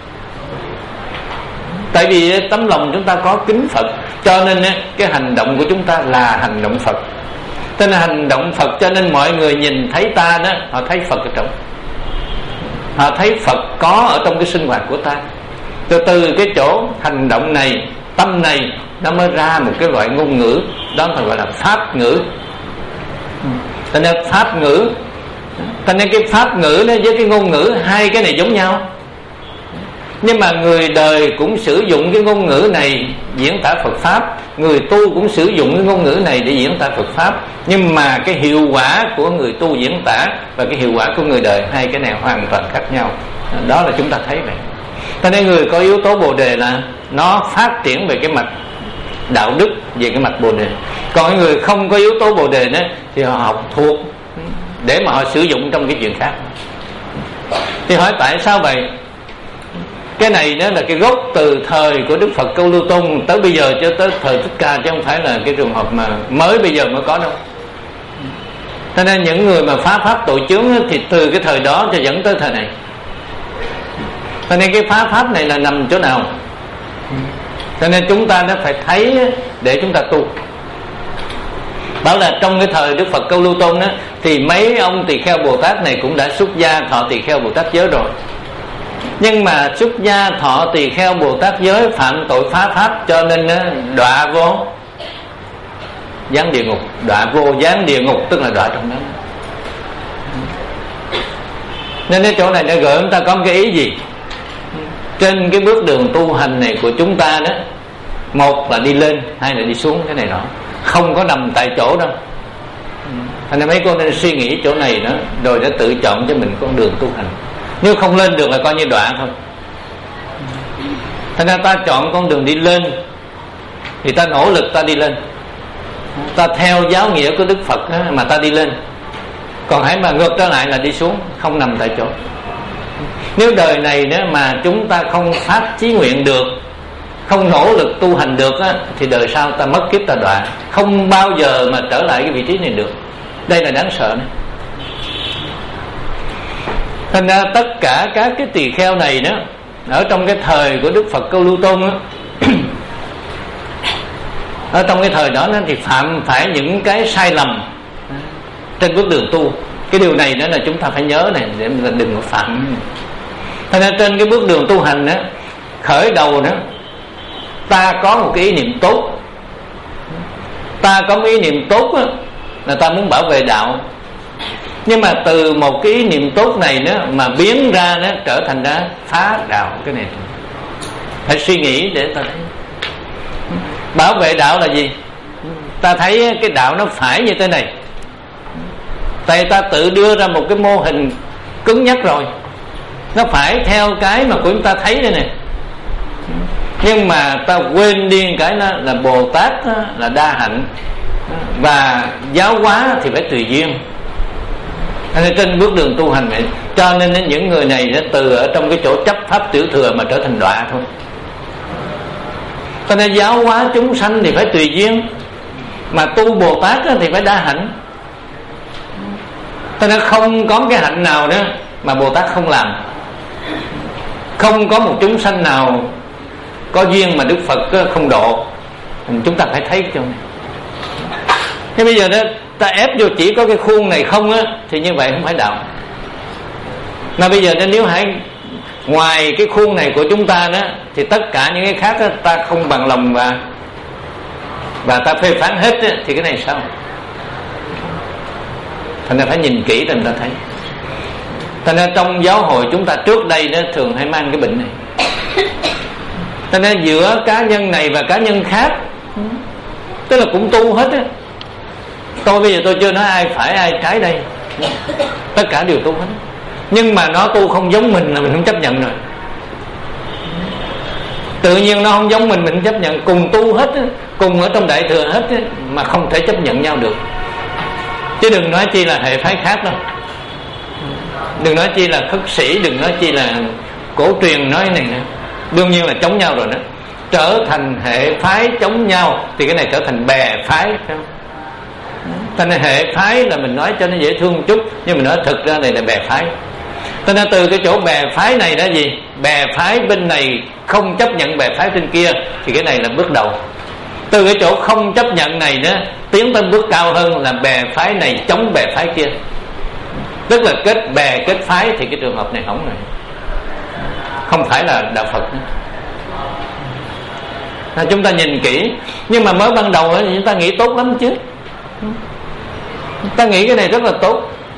Tại vì tấm lòng chúng ta có kính Phật, cho nên cái hành động của chúng ta là hành động Phật. Thế nên hành động Phật, cho nên mọi người nhìn thấy ta đó, họ thấy Phật ở trong, họ thấy Phật có ở trong cái sinh hoạt của ta. Từ từ cái chỗ hành động này, tâm này, nó mới ra một cái loại ngôn ngữ, đó là gọi là pháp ngữ. Cho nên pháp ngữ, cho nên cái pháp ngữ đó với cái ngôn ngữ, hai cái này giống nhau. Nhưng mà người đời cũng sử dụng cái ngôn ngữ này diễn tả Phật Pháp, người tu cũng sử dụng cái ngôn ngữ này để diễn tả Phật Pháp. Nhưng mà cái hiệu quả của người tu diễn tả và cái hiệu quả của người đời, hai cái này hoàn toàn khác nhau. Đó là chúng ta thấy vậy. Cho nên người có yếu tố Bồ Đề là nó phát triển về cái mặt đạo đức, về cái mặt Bồ Đề. Còn người không có yếu tố Bồ Đề đó thì họ học thuộc, để mà họ sử dụng trong cái chuyện khác. Thì hỏi tại sao vậy? Cái này đó là cái gốc từ thời của Đức Phật Câu Lưu Tôn tới bây giờ cho tới thời Thích Ca, chứ không phải là cái trường hợp mà mới bây giờ mới có đâu. Cho nên những người mà phá pháp tội chướng thì từ cái thời đó cho dẫn tới thời này. Cho nên cái phá pháp này là nằm chỗ nào? Cho nên chúng ta đã phải thấy để chúng ta tu. Bảo là trong cái thời Đức Phật Câu Lưu Tôn đó, thì mấy ông tỳ kheo Bồ Tát này cũng đã xuất gia thọ tỳ kheo Bồ Tát giới rồi. Nhưng mà xuất gia thọ tỳ kheo Bồ Tát giới phạm tội phá pháp, cho nên đọa vô giáng địa ngục. Đọa vô giáng địa ngục tức là đọa trong đó. Nên cái chỗ này đã gợi chúng ta có một cái ý gì? Trên cái bước đường tu hành này của chúng ta đó, một là đi lên, hai là đi xuống. Cái này đó không có nằm tại chỗ đâu. Thành ra mấy con nên suy nghĩ chỗ này đó, rồi đã tự chọn cho mình con đường tu hành. Nếu không lên được là coi như đoạn thôi. Thành ra ta chọn con đường đi lên thì ta nỗ lực ta đi lên, ta theo giáo nghĩa của Đức Phật đó, mà ta đi lên. Còn hãy mà ngược trở lại là đi xuống, không nằm tại chỗ. Nếu đời này đó mà chúng ta không phát chí nguyện được, không nỗ lực tu hành được á, thì đời sau ta mất kiếp ta đọa, không bao giờ mà trở lại cái vị trí này được. Đây là đáng sợ đấy. Thành ra tất cả các cái tỳ kheo này đó, ở trong cái thời của Đức Phật Câu Lưu Tôn đó, ở trong cái thời đó nó thì phạm phải những cái sai lầm trên bước đường tu. Cái điều này đó là chúng ta phải nhớ này, để mình đừng có phạm. Thành ra trên cái bước đường tu hành đó, khởi đầu đó, ta có một cái ý niệm tốt. Ta có một ý niệm tốt đó, là ta muốn bảo vệ đạo. Nhưng mà từ một cái ý niệm tốt này đó mà biến ra nó trở thành ra phá đạo. Cái này phải suy nghĩ để ta thấy. Bảo vệ đạo là gì? Ta thấy cái đạo nó phải như thế này, tại ta tự đưa ra một cái mô hình cứng nhắc rồi, nó phải theo cái mà của chúng ta thấy đây này. Nhưng mà ta quên đi cái đó là Bồ Tát là đa hạnh, và giáo hóa thì phải tùy duyên. Nên trên bước đường tu hành này, cho nên những người này nó từ ở trong cái chỗ chấp pháp tiểu thừa mà trở thành đọa thôi. Cho nên giáo hóa chúng sanh thì phải tùy duyên, mà tu Bồ Tát thì phải đa hạnh. Cho nên không có cái hạnh nào đó mà Bồ Tát không làm. Không có một chúng sanh nào có duyên mà Đức Phật không độ. Chúng ta phải thấy cho này. Thế bây giờ đó ta ép vô chỉ có cái khuôn này không á, thì như vậy không phải đạo. Mà bây giờ nếu hãy ngoài cái khuôn này của chúng ta đó, thì tất cả những cái khác đó, ta không bằng lòng và và ta phê phán hết đó, thì cái này sao? Thành ra phải nhìn kỹ rồi ta thấy. Thành ra trong giáo hội chúng ta trước đây đó thường hay mang cái bệnh này. Thành ra giữa cá nhân này và cá nhân khác, tức là cũng tu hết á. Tôi bây giờ tôi chưa nói ai phải ai trái đây, tất cả đều tu hết. Nhưng mà nó tu không giống mình là mình không chấp nhận rồi. Tự nhiên nó không giống mình, mình chấp nhận. Cùng tu hết á, cùng ở trong đại thừa hết á, mà không thể chấp nhận nhau được. Chứ đừng nói chi là hệ phái khác đâu, đừng nói chi là khất sĩ, đừng nói chi là cổ truyền nói này nữa. Đương nhiên là chống nhau rồi đó. Trở thành hệ phái chống nhau thì cái này trở thành bè phái. Thành ra hệ phái là mình nói cho nó dễ thương một chút, nhưng mình nói thực ra này là bè phái. Thành ra từ cái chỗ bè phái này là gì? Bè phái bên này không chấp nhận bè phái bên kia, thì cái này là bước đầu. Từ cái chỗ không chấp nhận này đó, tiến tới bước cao hơn là bè phái này chống bè phái kia, tức là kết bè kết phái. Thì cái trường hợp này hỏng rồi, không phải là đạo Phật nữa. À, chúng ta nhìn kỹ. Nhưng mà mới ban đầu thì chúng ta nghĩ tốt lắm chứ. Ta nghĩ cái này rất là tốt,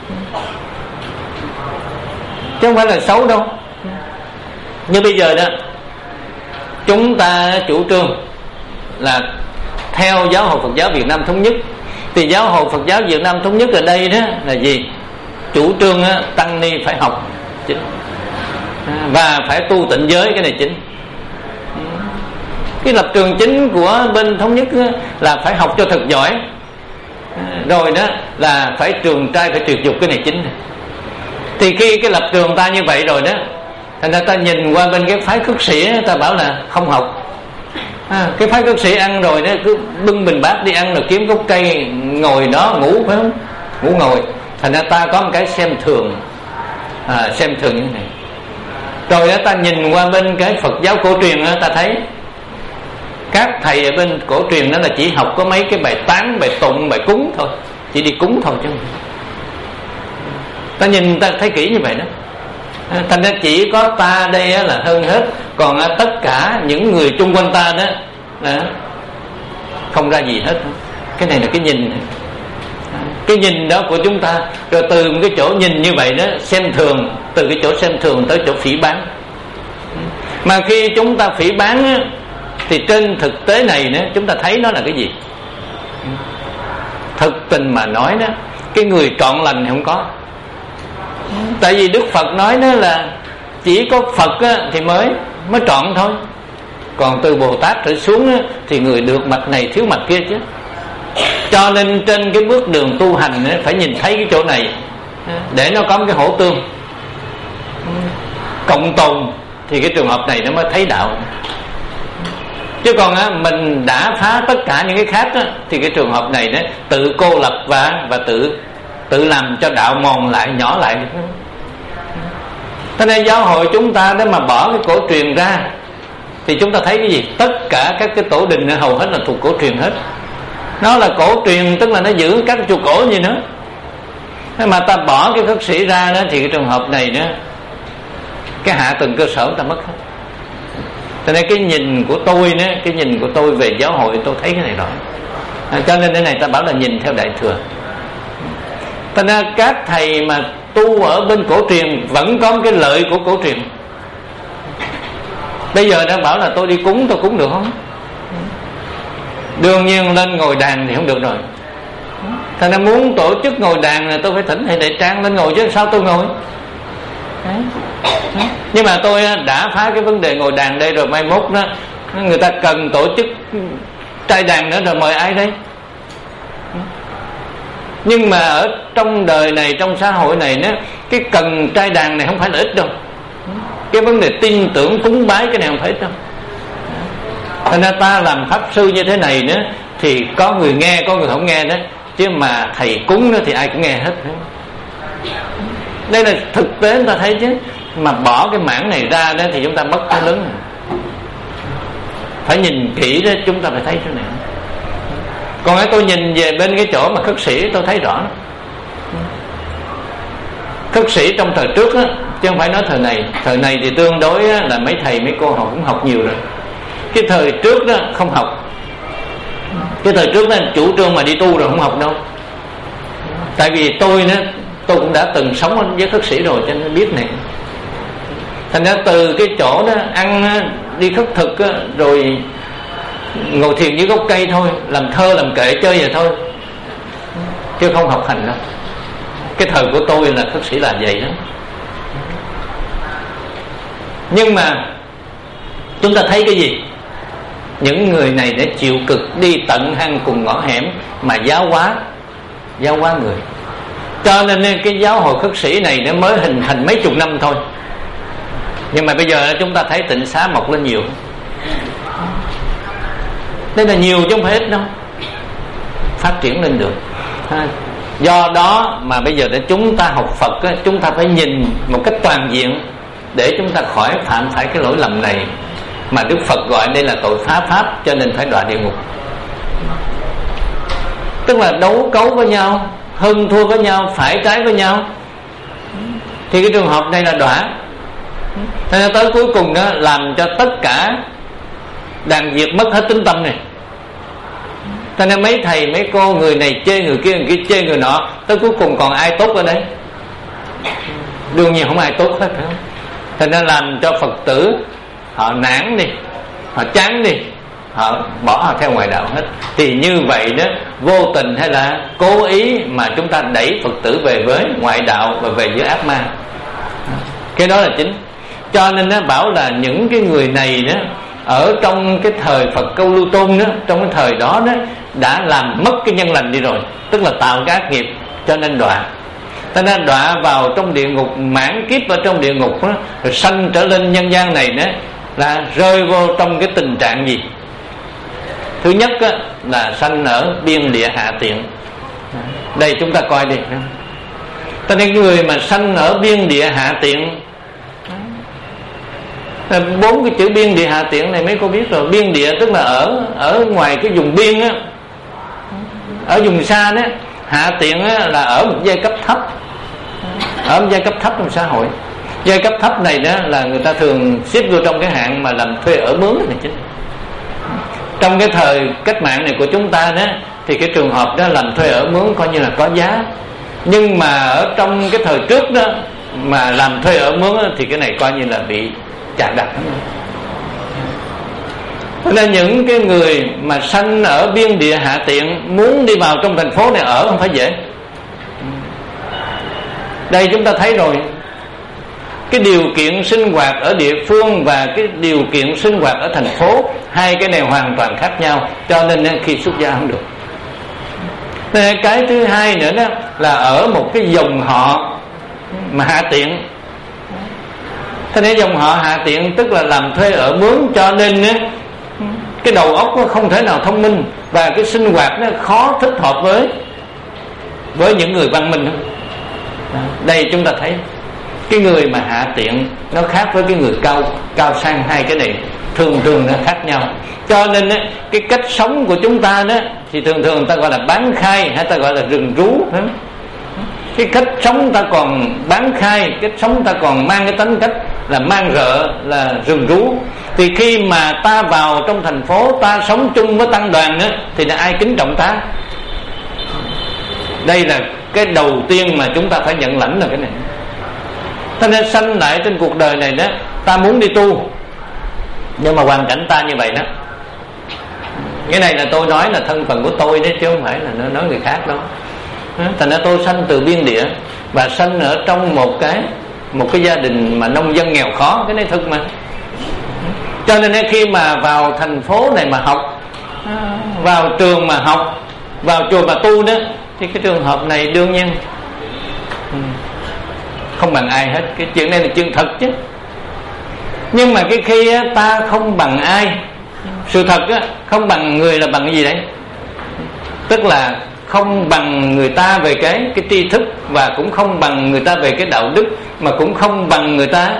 chứ không phải là xấu đâu. Như bây giờ đó, chúng ta chủ trương là theo giáo hội Phật giáo Việt Nam Thống Nhất. Thì giáo hội Phật giáo Việt Nam Thống Nhất ở đây đó là gì? Chủ trương đó, tăng ni phải học chính, và phải tu tịnh giới, cái này chính. Cái lập trường chính của bên Thống Nhất là phải học cho thật giỏi, rồi đó là phải trường trai, phải tuyệt dục, cái này chính. Thì khi cái lập trường ta như vậy rồi đó, thành ra ta nhìn qua bên cái phái khất sĩ, ta bảo là không học. À, cái phái khất sĩ ăn rồi đó cứ bưng bình bát đi ăn, rồi kiếm gốc cây ngồi đó ngủ, phải không? Ngủ ngồi. Thành ra ta có một cái xem thường, à, xem thường như thế này. Rồi đó ta nhìn qua bên cái Phật giáo cổ truyền đó, ta thấy các thầy ở bên cổ truyền đó là chỉ học có mấy cái bài tán, bài tụng, bài cúng thôi, chỉ đi cúng thôi chứ. Ta nhìn ta thấy kỹ như vậy đó. Thành ra chỉ có ta đây là hơn hết, còn tất cả những người chung quanh ta đó là không ra gì hết. Cái này là cái nhìn, cái nhìn đó của chúng ta. Rồi từ cái chỗ nhìn như vậy đó, xem thường, từ cái chỗ xem thường tới chỗ phỉ báng. Mà khi chúng ta phỉ báng á, thì trên thực tế này đó, chúng ta thấy nó là cái gì? Thực tình mà nói đó, cái người trọn lành thì không có. Tại vì Đức Phật nói đó là chỉ có Phật á, thì mới mới trọn thôi. Còn từ Bồ Tát trở xuống á, thì người được mặt này thiếu mặt kia chứ. Cho nên trên cái bước đường tu hành á, phải nhìn thấy cái chỗ này để nó có một cái hỗ tương cộng tồn, thì cái trường hợp này nó mới thấy đạo. Chứ còn á, mình đã phá tất cả những cái khác á, thì cái trường hợp này đó tự cô lập và và tự tự làm cho đạo mòn lại, nhỏ lại. Thế nên giáo hội chúng ta để mà bỏ cái cổ truyền ra thì chúng ta thấy cái gì? Tất cả các cái tổ đình hầu hết là thuộc cổ truyền hết. Nó là cổ truyền, tức là nó giữ các chùa cổ gì nữa. Thế mà ta bỏ cái khất sĩ ra đó, thì cái trường hợp này đó, cái hạ tầng cơ sở ta mất hết. Cho nên cái nhìn của tôi đó, cái nhìn của tôi về giáo hội, tôi thấy cái này rõ. À, cho nên cái này ta bảo là nhìn theo Đại Thừa. Cho nên các thầy mà tu ở bên cổ truyền vẫn có cái lợi của cổ truyền. Bây giờ đã bảo là tôi đi cúng, tôi cúng được không? Đương nhiên lên ngồi đàn thì không được rồi. Thành ra muốn tổ chức ngồi đàn là tôi phải thỉnh thầy Đại Trang lên ngồi chứ sao tôi ngồi. Đấy. Đấy. Nhưng mà tôi đã phá cái vấn đề ngồi đàn đây rồi, mai mốt đó người ta cần tổ chức trai đàn nữa rồi mời ai đây? Nhưng mà ở trong đời này, trong xã hội này đó, cái cần trai đàn này không phải là ít đâu. Cái vấn đề tin tưởng cúng bái cái này không phải ít đâu. Thành ra ta làm pháp sư như thế này nữa thì có người nghe, có người không nghe đó. Chứ mà thầy cúng nữa thì ai cũng nghe hết. Đây là thực tế chúng ta thấy chứ. Mà bỏ cái mảng này ra đó thì chúng ta mất cái lớn. Phải nhìn kỹ đó, chúng ta phải thấy chỗ này. Còn cái tôi nhìn về bên cái chỗ mà khất sĩ, tôi thấy rõ. Khất sĩ trong thời trước á, chứ không phải nói thời này. Thời này thì tương đối á, là mấy thầy mấy cô học cũng học nhiều rồi. Cái thời trước đó không học. Cái thời trước đó chủ trương mà đi tu rồi không học đâu. Tại vì tôi nữa, tôi cũng đã từng sống với khất sĩ rồi cho nên biết này. Thành ra từ cái chỗ đó ăn đi khất thực á, rồi ngồi thiền dưới gốc cây thôi, làm thơ làm kệ chơi vậy thôi, chứ không học hành đâu. Cái thời của tôi là khất sĩ là vậy đó. Nhưng mà chúng ta thấy cái gì? Những người này để chịu cực đi tận hang cùng ngõ hẻm mà giáo hóa, giáo hóa người. Cho nên cái giáo hội khất sĩ này nó mới hình thành mấy chục năm thôi. Nhưng mà bây giờ chúng ta thấy tịnh xá mọc lên nhiều. Đây là nhiều chứ không phải ít đâu. Phát triển lên được. Do đó mà bây giờ để chúng ta học Phật á, chúng ta phải nhìn một cách toàn diện để chúng ta khỏi phạm phải cái lỗi lầm này mà Đức Phật gọi đây là tội phá pháp, cho nên phải đọa địa ngục. Tức là đấu cấu với nhau, hơn thua với nhau, phải trái với nhau, thì cái trường hợp này là đọa. Thế nên tới cuối cùng đó làm cho tất cả đàn Việt mất hết tính tâm này. Cho nên mấy thầy mấy cô, người này chê người kia, người kia chê người nọ, tới cuối cùng còn ai tốt ở đây? Đương nhiên không ai tốt hết. Thế nên làm cho Phật tử họ nản đi, họ chán đi, họ bỏ họ theo ngoại đạo hết. Thì như vậy đó, vô tình hay là cố ý mà chúng ta đẩy Phật tử về với ngoại đạo và về với ác ma. Cái đó là chính. Cho nên nó bảo là những cái người này đó, ở trong cái thời Phật Câu Lưu Tôn đó, trong cái thời đó đó đã làm mất cái nhân lành đi rồi, tức là tạo cái ác nghiệp. cho nên đọa. Ta nên đọa vào trong địa ngục, mãn kiếp ở trong địa ngục đó, rồi sanh trở lên nhân gian này nữa, là rơi vô trong cái tình trạng gì? Thứ nhất á, là sanh ở biên địa hạ tiện. Đây chúng ta coi đi. Ta nên người mà sanh ở biên địa hạ tiện, bốn cái chữ biên địa hạ tiện này mấy cô biết rồi. Biên địa tức là ở ở ngoài cái vùng biên á, ở vùng xa đó. Hạ tiện á, là ở một giai cấp thấp, ở một giai cấp thấp trong xã hội. Giai cấp thấp này đó là người ta thường xếp vô trong cái hạng mà làm thuê ở mướn này chính. Trong cái thời cách mạng này của chúng ta đó, thì cái trường hợp đó làm thuê ở mướn coi như là có giá. Nhưng mà ở trong cái thời trước đó mà làm thuê ở mướn đó, thì cái này coi như là bị chà đạp. Nên những cái người mà sanh ở biên địa hạ tiện muốn đi vào trong thành phố này ở không phải dễ. Đây chúng ta thấy rồi, cái điều kiện sinh hoạt ở địa phương và cái điều kiện sinh hoạt ở thành phố, hai cái này hoàn toàn khác nhau, cho nên khi xuất gia không được. Nên cái thứ hai nữa đó là ở một cái dòng họ mà hạ tiện. Thế nên dòng họ hạ tiện tức là làm thuê ở mướn, cho nên cái đầu óc nó không thể nào thông minh, và cái sinh hoạt nó khó thích hợp với với những người văn minh. Đây chúng ta thấy cái người mà hạ tiện nó khác với cái người cao cao sang, hai cái này thường thường nó khác nhau. Cho nên cái cách sống của chúng ta đó thì thường thường người ta gọi là bán khai, hay ta gọi là rừng rú. Cái cách sống ta còn bán khai, cách sống ta còn mang cái tính cách là mang rợ, là rừng rú. Thì khi mà ta vào trong thành phố, ta sống chung với tăng đoàn đó, thì là ai kính trọng ta? Đây là cái đầu tiên mà chúng ta phải nhận lãnh là cái này. Cho nên sanh lại trên cuộc đời này đó, ta muốn đi tu, nhưng mà hoàn cảnh ta như vậy đó. Cái này là tôi nói là thân phận của tôi đấy, chứ không phải là nói người khác đâu. Thành ra tôi sanh từ biên địa, và sanh ở trong một cái một cái gia đình mà nông dân nghèo khó, cái này thực mà. Cho nên khi mà vào thành phố này mà học, vào trường mà học, vào chùa mà tu đó, thì cái trường hợp này đương nhiên không bằng ai hết. Cái chuyện này là chuyện thật chứ. Nhưng mà cái khi ta không bằng ai, sự thật á, không bằng người là bằng cái gì đấy? Tức là không bằng người ta về cái cái tri thức, và cũng không bằng người ta về cái đạo đức, mà cũng không bằng người ta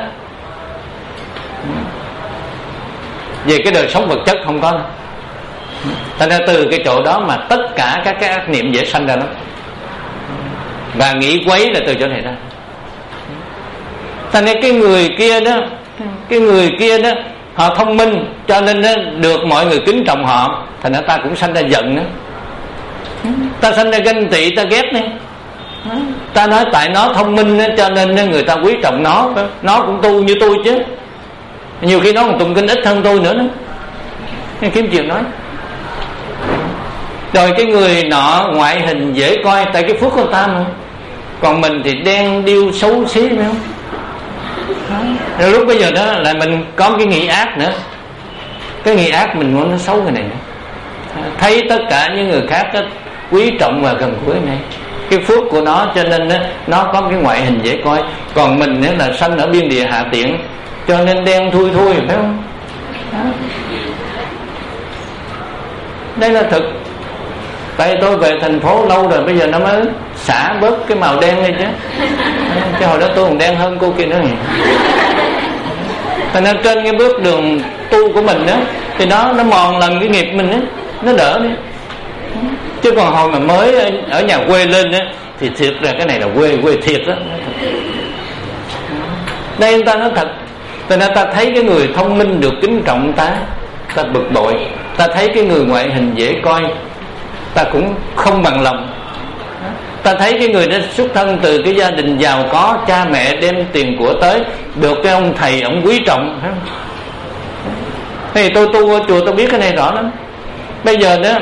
về cái đời sống vật chất, không có. Thành ra từ cái chỗ đó mà tất cả các cái ác niệm dễ sanh ra lắm, và nghĩ quấy là từ chỗ này ra. Thành ra cái người kia đó, cái người kia đó họ thông minh, cho nên đó, được mọi người kính trọng họ. Thành ra ta cũng sanh ra giận đó, ta sanh ra ganh tị, ta ghét đấy. Ta nói tại nó thông minh đó, cho nên người ta quý trọng nó. Nó cũng tu như tôi chứ, nhiều khi nó còn tụng kinh ít hơn tôi nữa đó. Kiếm chuyện nói. Rồi cái người nọ ngoại hình dễ coi, tại cái phước của ta mà. Còn mình thì đen điêu xấu xí, phải không? Rồi lúc bây giờ đó là mình có cái nghĩ ác nữa. Cái nghĩ ác mình muốn nó xấu cái này nữa. Thấy tất cả những người khác đó, quý trọng và gần gũi này, cái phước của nó, cho nên đó, nó có cái ngoại hình dễ coi. Còn mình nữa là sanh ở biên địa hạ tiện, cho nên đen thui thui, phải không? Đó. Đây là thực. Tại tôi về thành phố lâu rồi, bây giờ nó mới xả bớt cái màu đen đi chứ. Chứ hồi đó tôi còn đen hơn cô kia nữa. Thành ra trên cái bước đường tu của mình đó, thì nó nó mòn lần cái nghiệp mình đó, nó đỡ đi. Chứ còn hồi mà mới ở nhà quê lên đó, thì thiệt ra cái này là quê quê thiệt đó. Đây người ta nói thật. Thành ra ta thấy cái người thông minh được kính trọng, ta ta bực bội. Ta thấy cái người ngoại hình dễ coi, ta cũng không bằng lòng. Ta thấy cái người đó xuất thân từ cái gia đình giàu có, cha mẹ đem tiền của tới, được cái ông thầy ông quý trọng. Thì tôi tu ở chùa tôi biết cái này rõ lắm. Bây giờ đó,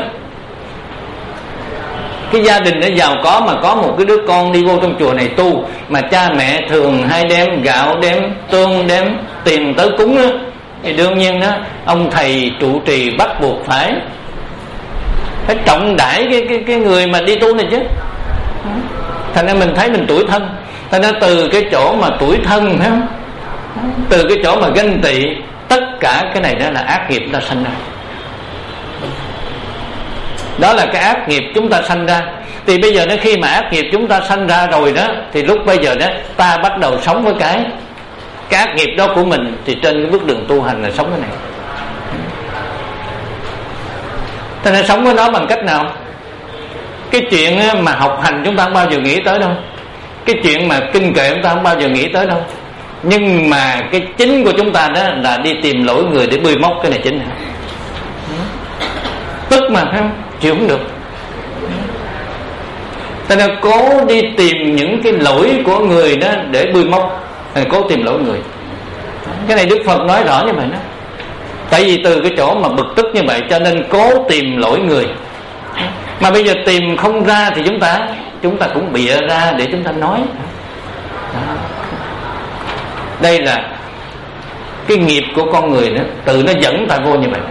cái gia đình nó giàu có mà có một cái đứa con đi vô trong chùa này tu, mà cha mẹ thường hay đem gạo, đem tương, đem tiền tới cúng đó, thì đương nhiên đó, ông thầy trụ trì bắt buộc phải phải trọng đãi cái cái cái người mà đi tu này chứ. Thành ra mình thấy mình tủi thân. Thành ra từ cái chỗ mà tủi thân, thấy không? Từ cái chỗ mà ganh tị, tất cả cái này đó là ác nghiệp ta sanh ra. Đó là cái ác nghiệp chúng ta sanh ra. Thì bây giờ nó khi mà ác nghiệp chúng ta sanh ra rồi đó, thì lúc bây giờ đó ta bắt đầu sống với cái cái ác nghiệp đó của mình. Thì trên cái bước đường tu hành là sống cái này. Thế nên sống với nó bằng cách nào? Cái chuyện mà học hành chúng ta không bao giờ nghĩ tới đâu. Cái chuyện mà kinh kệ chúng ta không bao giờ nghĩ tới đâu. Nhưng mà cái chính của chúng ta đó là đi tìm lỗi người để bươi móc, cái này chính. Tức mà phải không? Chịu không được. Cho nên cố đi tìm những cái lỗi của người đó để bươi móc, cố tìm lỗi người. Cái này Đức Phật nói rõ như vậy đó. Tại vì từ cái chỗ mà bực tức như vậy cho nên cố tìm lỗi người. Mà bây giờ tìm không ra thì chúng ta Chúng ta cũng bịa ra để chúng ta nói. Đó. Đây là cái nghiệp của con người đó, tự nó dẫn ta vô như vậy.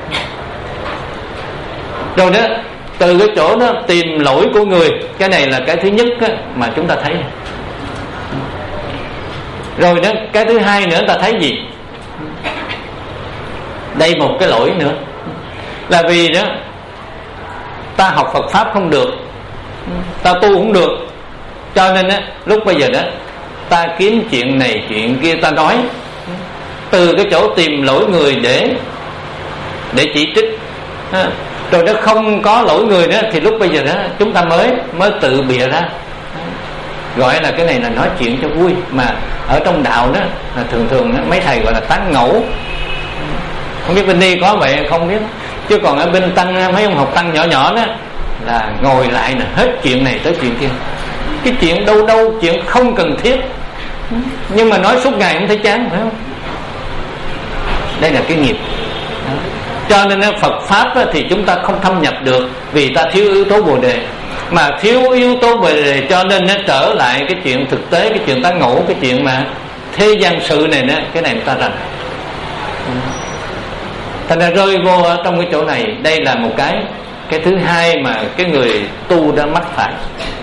Rồi đó, từ cái chỗ đó tìm lỗi của người, cái này là cái thứ nhất đó, mà chúng ta thấy. Rồi đó, cái thứ hai nữa ta thấy gì? Đây một cái lỗi nữa là vì đó ta học Phật Pháp không được, ta tu không được, cho nên á lúc bây giờ đó ta kiếm chuyện này chuyện kia ta nói. Từ cái chỗ tìm lỗi người để để chỉ trích, rồi nó không có lỗi người đó, thì lúc bây giờ đó chúng ta mới mới tự bịa ra, gọi là cái này là nói chuyện cho vui. Mà ở trong đạo đó là thường thường đó, mấy thầy gọi là tán ngẫu. Không biết bên đi có vậy không biết, chứ còn ở bên tăng, mấy ông học tăng nhỏ nhỏ đó là ngồi lại là hết chuyện này tới chuyện kia. Cái chuyện đâu đâu, chuyện không cần thiết, nhưng mà nói suốt ngày không thấy chán, phải không? Đây là cái nghiệp. Đó. Cho nên Phật Pháp thì chúng ta không thâm nhập được, vì ta thiếu yếu tố Bồ Đề. Mà thiếu yếu tố Bồ Đề cho nên nó trở lại cái chuyện thực tế, cái chuyện tán ngẫu, cái chuyện mà thế gian sự này đó, cái này người ta rành. Thành ra rơi vô ở trong cái chỗ này. Đây là một cái Cái thứ hai mà cái người tu đã mắc phải.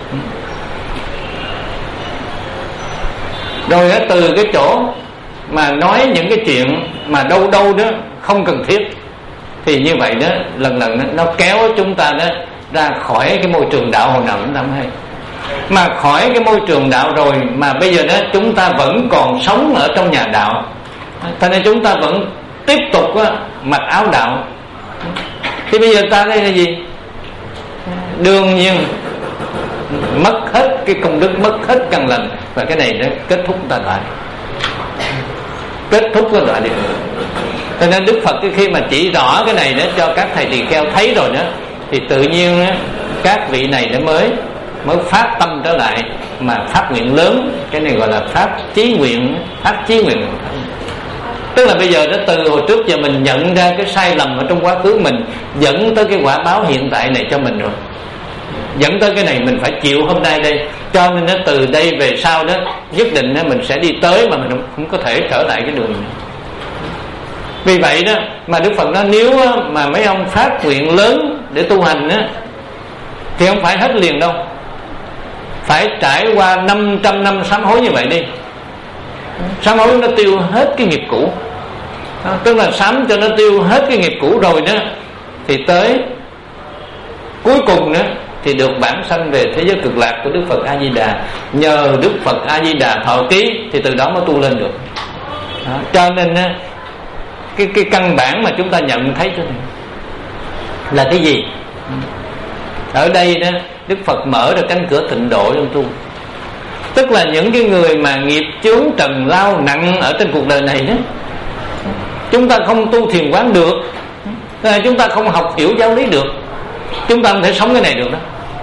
Rồi đó, từ cái chỗ mà nói những cái chuyện mà đâu đâu đó không cần thiết, thì như vậy đó lần lần đó, nó kéo chúng ta đó ra khỏi cái môi trường đạo hồi nào chúng ta không hay. Mà khỏi cái môi trường đạo rồi mà bây giờ đó chúng ta vẫn còn sống ở trong nhà đạo, cho nên chúng ta vẫn tiếp tục đó, mặc áo đạo. Thì bây giờ ta đây là gì? Đương nhiên mất hết cái công đức, mất hết căn lành, và cái này nó kết thúc ta lại, kết thúc cái đoạn địa ngục. Cho nên Đức Phật khi mà chỉ rõ cái này đó cho các thầy tỳ kheo thấy rồi đó, thì tự nhiên đó, các vị này nó mới mới phát tâm trở lại, mà phát nguyện lớn. Cái này gọi là phát chí nguyện, phát chí nguyện. Tức là bây giờ đó, từ hồi trước giờ mình nhận ra cái sai lầm ở trong quá khứ mình, dẫn tới cái quả báo hiện tại này cho mình rồi, dẫn tới cái này mình phải chịu hôm nay đây. Cho nên nó từ đây về sau đó nhất định đó, mình sẽ đi tới mà mình không, không có thể trở lại cái đường này. Vì vậy đó mà Đức Phật nói nếu mà mấy ông phát nguyện lớn để tu hành á, thì không phải hết liền đâu, phải trải qua năm trăm năm sám hối như vậy đi. Sám hối nó tiêu hết cái nghiệp cũ, tức là sám cho nó tiêu hết cái nghiệp cũ rồi đó, thì tới cuối cùng đó thì được bản sanh về thế giới cực lạc của Đức Phật A Di Đà. Nhờ Đức Phật A Di Đà thọ ký thì từ đó mới tu lên được. Đó. Cho nên cái cái căn bản mà chúng ta nhận thấy cho này là cái gì? Ở đây đó Đức Phật mở ra cánh cửa tịnh độ trong tu. Tức là những cái người mà nghiệp chướng trần lao nặng ở trên cuộc đời này đó, chúng ta không tu thiền quán được, chúng ta không học hiểu giáo lý được, chúng ta không thể sống cái này được đó.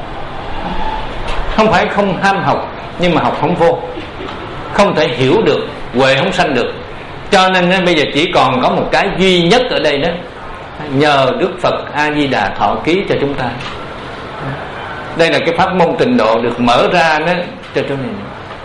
Không phải không ham học, nhưng mà học không vô, không thể hiểu được, huệ không sanh được. Cho nên bây giờ chỉ còn có một cái duy nhất ở đây đó, nhờ Đức Phật A Di Đà thọ ký cho chúng ta. Đây là cái pháp môn tịnh độ được mở ra đó cho chỗ này.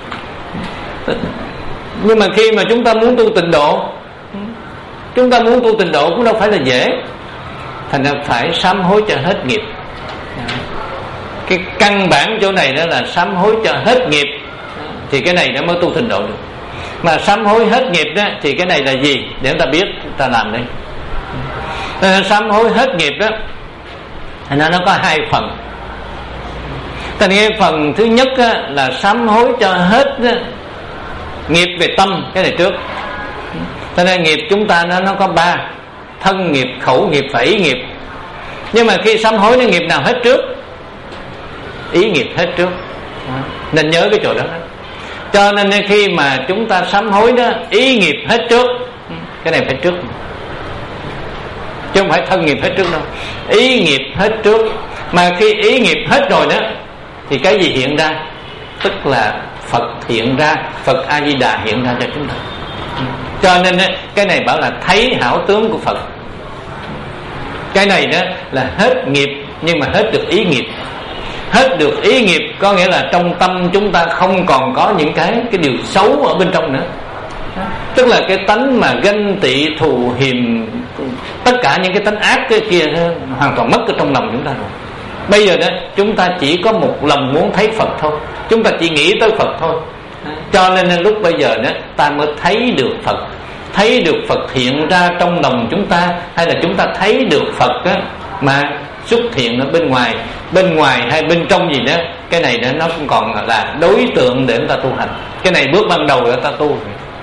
Nhưng mà khi mà chúng ta muốn tu tịnh độ, chúng ta muốn tu tịnh độ cũng đâu phải là dễ. Thành ra phải sám hối cho hết nghiệp. Cái căn bản chỗ này đó là sám hối cho hết nghiệp, thì cái này nó mới tu Tịnh Độ được. Mà sám hối hết nghiệp đó thì cái này là gì để chúng ta biết, chúng ta làm đây. Sám hối hết nghiệp đó thì nó nó có hai phần. Thành cái phần thứ nhất á, là sám hối cho hết á, nghiệp về tâm, cái này trước. Cho nên nghiệp chúng ta nó nó có ba: thân nghiệp, khẩu nghiệp và ý nghiệp. Nhưng mà khi sám hối nó nghiệp nào hết trước? Ý nghiệp hết trước. Nên nhớ cái chỗ đó. Cho nên khi mà chúng ta sám hối đó, ý nghiệp hết trước. Cái này phải trước, chứ không phải thân nghiệp hết trước đâu. Ý nghiệp hết trước. Mà khi ý nghiệp hết rồi đó thì cái gì hiện ra? Tức là Phật hiện ra, Phật A Di Đà hiện ra cho chúng ta. Cho nên cái này bảo là thấy hảo tướng của Phật. Cái này đó là hết nghiệp, nhưng mà hết được ý nghiệp. Hết được ý nghiệp có nghĩa là trong tâm chúng ta không còn có những cái cái điều xấu ở bên trong nữa. Tức là cái tánh mà ganh tị, thù hiềm, tất cả những cái tánh ác cái kia hoàn toàn mất ở trong lòng chúng ta rồi. Bây giờ đó chúng ta chỉ có một lòng muốn thấy Phật thôi, chúng ta chỉ nghĩ tới Phật thôi. Cho nên lúc bây giờ đó ta mới thấy được Phật. Thấy được Phật hiện ra trong lòng chúng ta, hay là chúng ta thấy được Phật đó mà xuất hiện ở bên ngoài. Bên ngoài hay bên trong gì đó, cái này đó nó cũng còn là đối tượng để chúng ta tu hành. Cái này bước ban đầu để ta tu.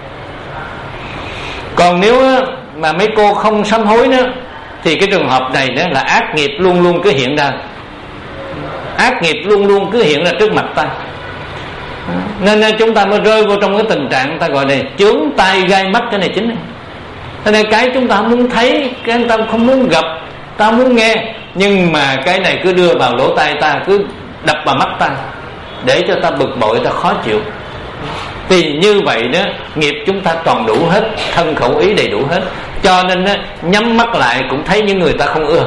Còn nếu mà mấy cô không sám hối nữa thì cái trường hợp này đó là ác nghiệp luôn luôn cứ hiện ra. Ác nghiệp luôn luôn cứ hiện ra trước mặt ta. Nên chúng ta mới rơi vô trong cái tình trạng ta gọi là chướng tai gai mắt. Cái này chính này. Thế nên cái chúng ta không muốn thấy, cái ta không muốn gặp, ta không muốn nghe, nhưng mà cái này cứ đưa vào lỗ tai ta, cứ đập vào mắt ta, để cho ta bực bội, ta khó chịu. Thì như vậy đó, nghiệp chúng ta toàn đủ hết, thân khẩu ý đầy đủ hết. Cho nên đó, nhắm mắt lại cũng thấy những người ta không ưa,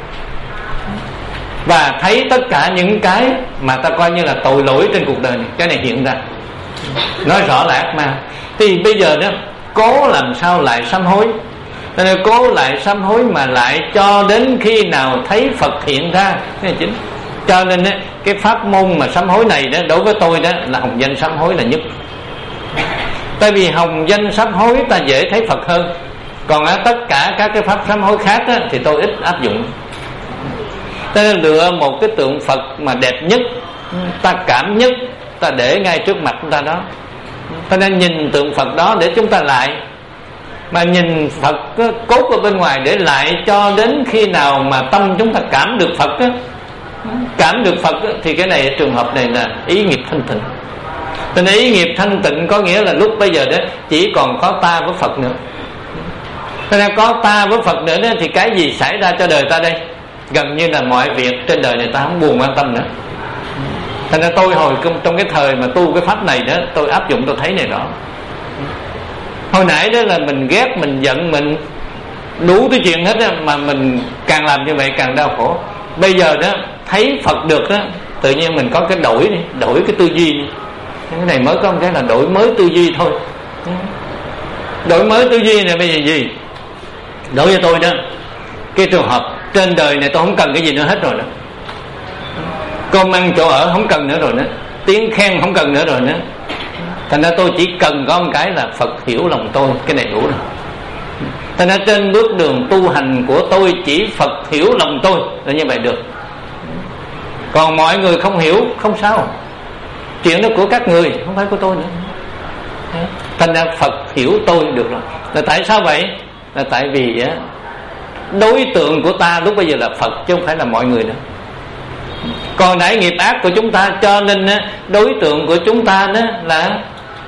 và thấy tất cả những cái mà ta coi như là tội lỗi trên cuộc đời này. Cái này hiện ra, nói rõ là ác ma. Thì bây giờ đó cố làm sao lại sám hối. Nên cố lại sám hối mà lại cho đến khi nào thấy Phật hiện ra. Cái này chính. Cho nên đó, cái pháp môn mà sám hối này đó, đối với tôi đó là hồng danh sám hối là nhất. Tại vì hồng danh sám hối ta dễ thấy Phật hơn. Còn á, tất cả các cái pháp sám hối khác á, thì tôi ít áp dụng. Ta lựa một cái tượng Phật mà đẹp nhất, ta cảm nhất, ta để ngay trước mặt chúng ta đó. Ta nên nhìn tượng Phật đó để chúng ta lại. Mà nhìn Phật cốt ở bên ngoài để lại cho đến khi nào mà tâm chúng ta cảm được Phật á, cảm được Phật á, thì cái này trường hợp này là ý nghiệp thanh tịnh. Cho nên ý nghiệp thanh tịnh có nghĩa là lúc bây giờ đó chỉ còn có ta với Phật nữa. Cho nên có ta với Phật nữa đó, thì cái gì xảy ra cho đời ta đây? Gần như là mọi việc trên đời này ta không buồn quan tâm nữa. Thành ra tôi hồi trong cái thời mà tu cái pháp này đó, tôi áp dụng tôi thấy này đó. Hồi nãy đó là mình ghét, mình giận, mình đủ cái chuyện hết đó, mà mình càng làm như vậy càng đau khổ. Bây giờ đó thấy Phật được đó, tự nhiên mình có cái đổi đi, đổi cái tư duy đi. Cái này mới có một cái là đổi mới tư duy thôi. Đổi mới tư duy này bây giờ gì? Đối với tôi đó, cái trường hợp trên đời này tôi không cần cái gì nữa hết rồi đó. Cơm ăn chỗ ở không cần nữa rồi nữa, tiếng khen không cần nữa rồi nữa. Thành ra tôi chỉ cần có một cái là Phật hiểu lòng tôi, cái này đủ rồi. Thành ra trên bước đường tu hành của tôi chỉ Phật hiểu lòng tôi là như vậy được. Còn mọi người không hiểu không sao, chuyện đó của các người, không phải của tôi nữa. Thành ra Phật hiểu tôi được rồi. Là tại sao vậy? Là tại vì á, đối tượng của ta lúc bây giờ là Phật chứ không phải là mọi người nữa. Còn nãy nghiệp ác của chúng ta, cho nên á, đối tượng của chúng ta đó là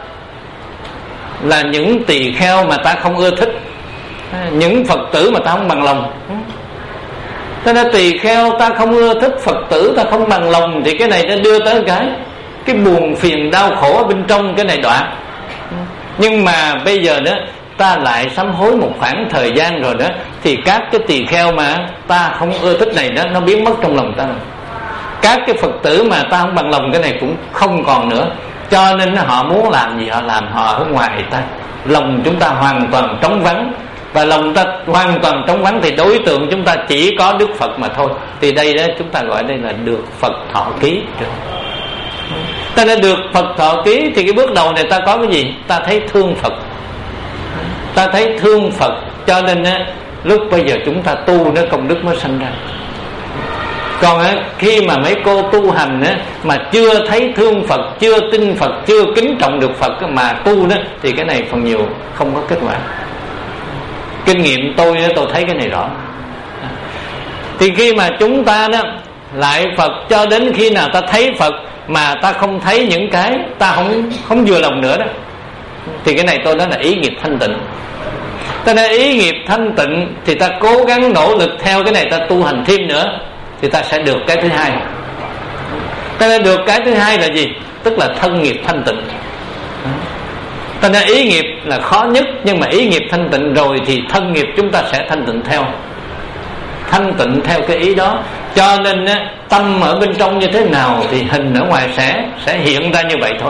là những tỳ kheo mà ta không ưa thích, những Phật tử mà ta không bằng lòng. Thế nên tỳ kheo ta không ưa thích, Phật tử ta không bằng lòng, thì cái này nó đưa tới cái cái buồn phiền đau khổ ở bên trong, cái này đoạn. Nhưng mà bây giờ đó ta lại sám hối một khoảng thời gian rồi đó, thì các cái tỳ kheo mà ta không ưa thích này đó, nó biến mất trong lòng ta rồi. Các cái Phật tử mà ta không bằng lòng, cái này cũng không còn nữa. Cho nên họ muốn làm gì họ làm, họ ở ngoài ta. Lòng chúng ta hoàn toàn trống vắng. và lòng ta hoàn toàn trống vắng thì đối tượng chúng ta chỉ có Đức Phật mà thôi. Thì đây đó chúng ta gọi đây là được Phật thọ ký. Ta đã được Phật thọ ký thì cái bước đầu này ta có cái gì? Ta thấy thương Phật, ta thấy thương Phật, cho nên á, lúc bây giờ chúng ta tu nó công đức mới sanh ra. Còn á, khi mà mấy cô tu hành á, mà chưa thấy thương Phật, chưa tin Phật, chưa kính trọng được Phật mà tu đó, thì cái này phần nhiều không có kết quả. Kinh nghiệm tôi tôi thấy cái này rõ. Thì khi mà chúng ta đó lại Phật cho đến khi nào ta thấy Phật mà ta không thấy những cái ta không không vừa lòng nữa đó, thì cái này tôi nói là ý nghiệp thanh tịnh. Ta nói ý nghiệp thanh tịnh thì ta cố gắng nỗ lực theo cái này, ta tu hành thêm nữa thì ta sẽ được cái thứ hai. Ta đã được cái thứ hai là gì? Tức là thân nghiệp thanh tịnh. Ta nói ý nghiệp là khó nhất, nhưng mà ý nghiệp thanh tịnh rồi thì thân nghiệp chúng ta sẽ thanh tịnh theo, thanh tịnh theo cái ý đó. Cho nên á, tâm ở bên trong như thế nào thì hình ở ngoài sẽ sẽ hiện ra như vậy thôi.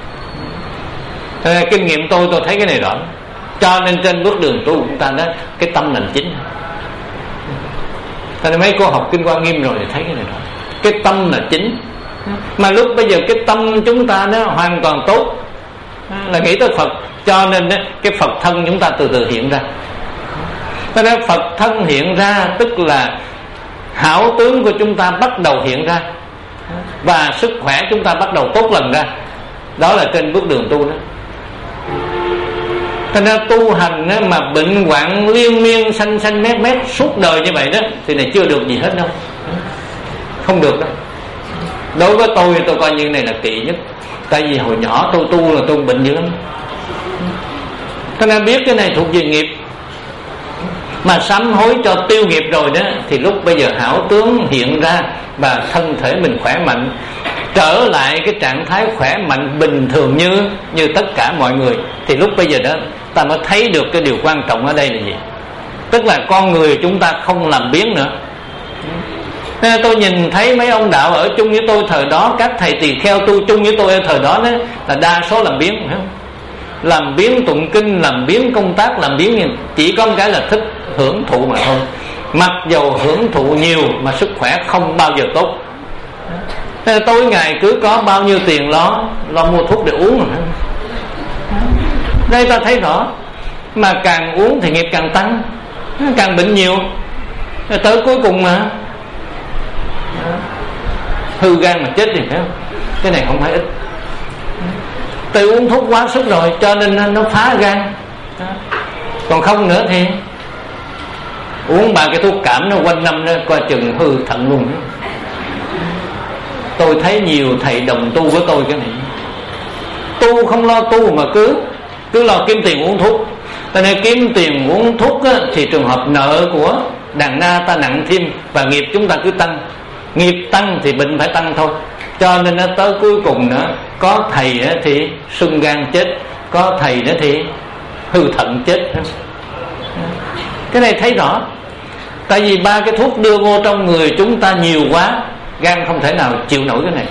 Thế kinh nghiệm tôi tôi thấy cái này rõ. Cho nên trên bước đường tu chúng ta đó, cái tâm là chính. Thế nên mấy cô học Kinh Quan Nghiêm rồi thì thấy cái này rõ. Cái tâm là chính. Mà lúc bây giờ cái tâm chúng ta nó hoàn toàn tốt, là nghĩ tới Phật, cho nên đó, cái Phật thân chúng ta từ từ hiện ra. Thế nên Phật thân hiện ra tức là hảo tướng của chúng ta bắt đầu hiện ra, và sức khỏe chúng ta bắt đầu tốt lần ra. Đó là trên bước đường tu đó. Thế nên tu hành đó, mà bệnh hoạn liên miên xanh xanh mét mét suốt đời như vậy đó, thì này chưa được gì hết đâu, không được đâu. Đối với tôi tôi coi như này là kỵ nhất. Tại vì hồi nhỏ tôi tu là tôi bệnh dữ lắm. Thế nên biết cái này thuộc về nghiệp, mà sám hối cho tiêu nghiệp rồi đó, thì lúc bây giờ hảo tướng hiện ra và thân thể mình khỏe mạnh, trở lại cái trạng thái khỏe mạnh bình thường như như tất cả mọi người. Thì lúc bây giờ đó ta mới thấy được cái điều quan trọng ở đây là gì? Tức là con người chúng ta không làm biếng nữa. Nên tôi nhìn thấy mấy ông đạo ở chung với tôi thời đó, các thầy tỳ kheo tu chung với tôi ở thời đó, đó là đa số làm biếng, phải không? Làm biếng tụng kinh, làm biếng công tác, làm biếng, chỉ có một cái là thích hưởng thụ mà thôi. Mặc dầu hưởng thụ nhiều mà sức khỏe không bao giờ tốt. Nên tối ngày cứ có bao nhiêu tiền lo lo mua thuốc để uống rồi. Đây ta thấy rõ, mà càng uống thì nghiệp càng tăng, càng bệnh nhiều, tới cuối cùng mà hư gan mà chết thì phải không? Cái này không phải ít. Tôi uống thuốc quá sức rồi cho nên nó phá gan. Còn không nữa thì uống ba cái thuốc cảm nó quanh năm nó coi chừng hư thận luôn. Tôi thấy nhiều thầy đồng tu với tôi cái này, tu không lo tu mà cứ cứ lo kiếm tiền uống thuốc. Cho nên kiếm tiền uống thuốc á, thì trường hợp nợ của đàn na ta nặng thêm, và nghiệp chúng ta cứ tăng. Nghiệp tăng thì bệnh phải tăng thôi. Cho nên nó tới cuối cùng nữa, có thầy thì sưng gan chết, có thầy nữa thì hư thận chết. Cái này thấy rõ. Tại vì ba cái thuốc đưa vô trong người chúng ta nhiều quá, gan không thể nào chịu nổi cái này,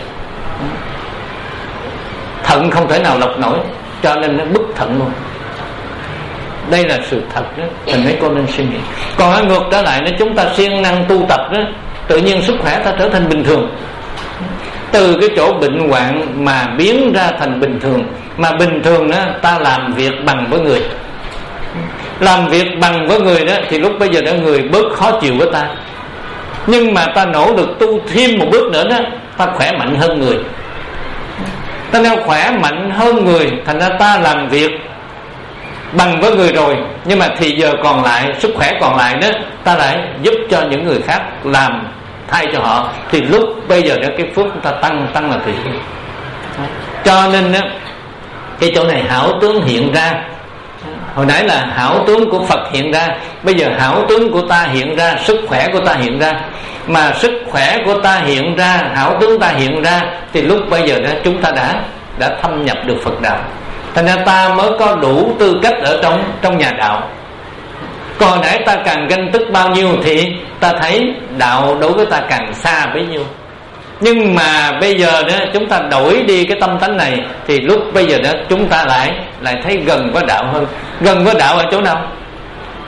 thận không thể nào lọc nổi, cho nên nó bứt thận luôn. Đây là sự thật đó, thành mấy con nên suy nghĩ. Còn ngược trở lại nếu chúng ta siêng năng tu tập đó, tự nhiên sức khỏe ta trở thành bình thường. Từ cái chỗ bệnh hoạn mà biến ra thành bình thường. Mà bình thường đó, ta làm việc bằng với người. Làm việc bằng với người đó thì lúc bây giờ đó người bớt khó chịu với ta. Nhưng mà ta nỗ lực tu thêm một bước nữa đó, ta khỏe mạnh hơn người. Ta nên khỏe mạnh hơn người, thành ra ta làm việc bằng với người rồi, nhưng mà thì giờ còn lại, sức khỏe còn lại đó, ta lại giúp cho những người khác làm thay cho họ. Thì lúc bây giờ đó cái phước chúng ta tăng tăng là tùy. Cho nên đó, cái chỗ này hảo tướng hiện ra. Hồi nãy là hảo tướng của Phật hiện ra, bây giờ hảo tướng của ta hiện ra, sức khỏe của ta hiện ra. Mà sức khỏe của ta hiện ra, hảo tướng ta hiện ra, thì lúc bây giờ đó chúng ta đã đã thâm nhập được Phật đạo. Thành ra ta mới có đủ tư cách ở trong trong nhà đạo. Còn nãy ta càng ganh tức bao nhiêu thì ta thấy đạo đối với ta càng xa bấy nhiêu. Nhưng mà bây giờ đó chúng ta đổi đi cái tâm tánh này, thì lúc bây giờ đó chúng ta lại lại thấy gần với đạo hơn. Gần với đạo ở chỗ nào?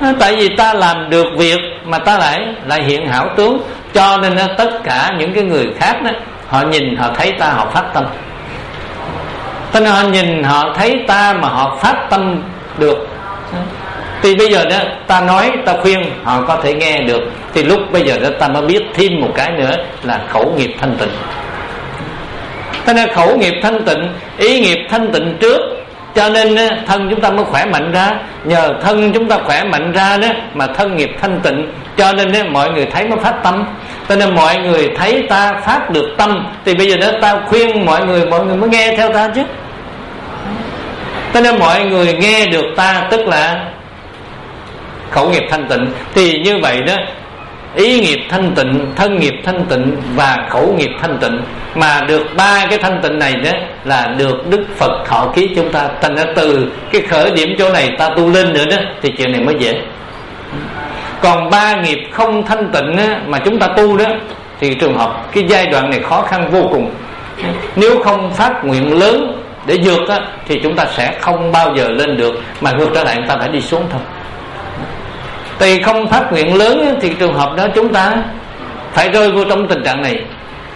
Tại vì ta làm được việc mà ta lại lại hiện hảo tướng, cho nên tất cả những cái người khác đó, họ nhìn họ thấy ta họ phát tâm. Cho nên họ nhìn họ thấy ta mà họ phát tâm được. Thì bây giờ đó ta nói, ta khuyên họ có thể nghe được. Thì lúc bây giờ đó ta mới biết thêm một cái nữa là khẩu nghiệp thanh tịnh. Cho nên khẩu nghiệp thanh tịnh, ý nghiệp thanh tịnh trước, cho nên thân chúng ta mới khỏe mạnh ra. Nhờ thân chúng ta khỏe mạnh ra đó mà thân nghiệp thanh tịnh, cho nên mọi người thấy mới phát tâm. Cho nên mọi người thấy ta phát được tâm, thì bây giờ đó ta khuyên mọi người, mọi người mới nghe theo ta chứ. Cho nên mọi người nghe được ta tức là khẩu nghiệp thanh tịnh. Thì như vậy đó, ý nghiệp thanh tịnh, thân nghiệp thanh tịnh và khẩu nghiệp thanh tịnh. Mà được ba cái thanh tịnh này đó là được Đức Phật thọ ký chúng ta. Thành ra từ cái khởi điểm chỗ này ta tu lên nữa đó, thì chuyện này mới dễ. Còn ba nghiệp không thanh tịnh á, mà chúng ta tu đó, thì trường hợp cái giai đoạn này khó khăn vô cùng. Nếu không phát nguyện lớn để vượt á, thì chúng ta sẽ không bao giờ lên được, mà ngược trở lại chúng ta phải đi xuống thôi. Thì không phát nguyện lớn á, thì trường hợp đó chúng ta phải rơi vô trong tình trạng này.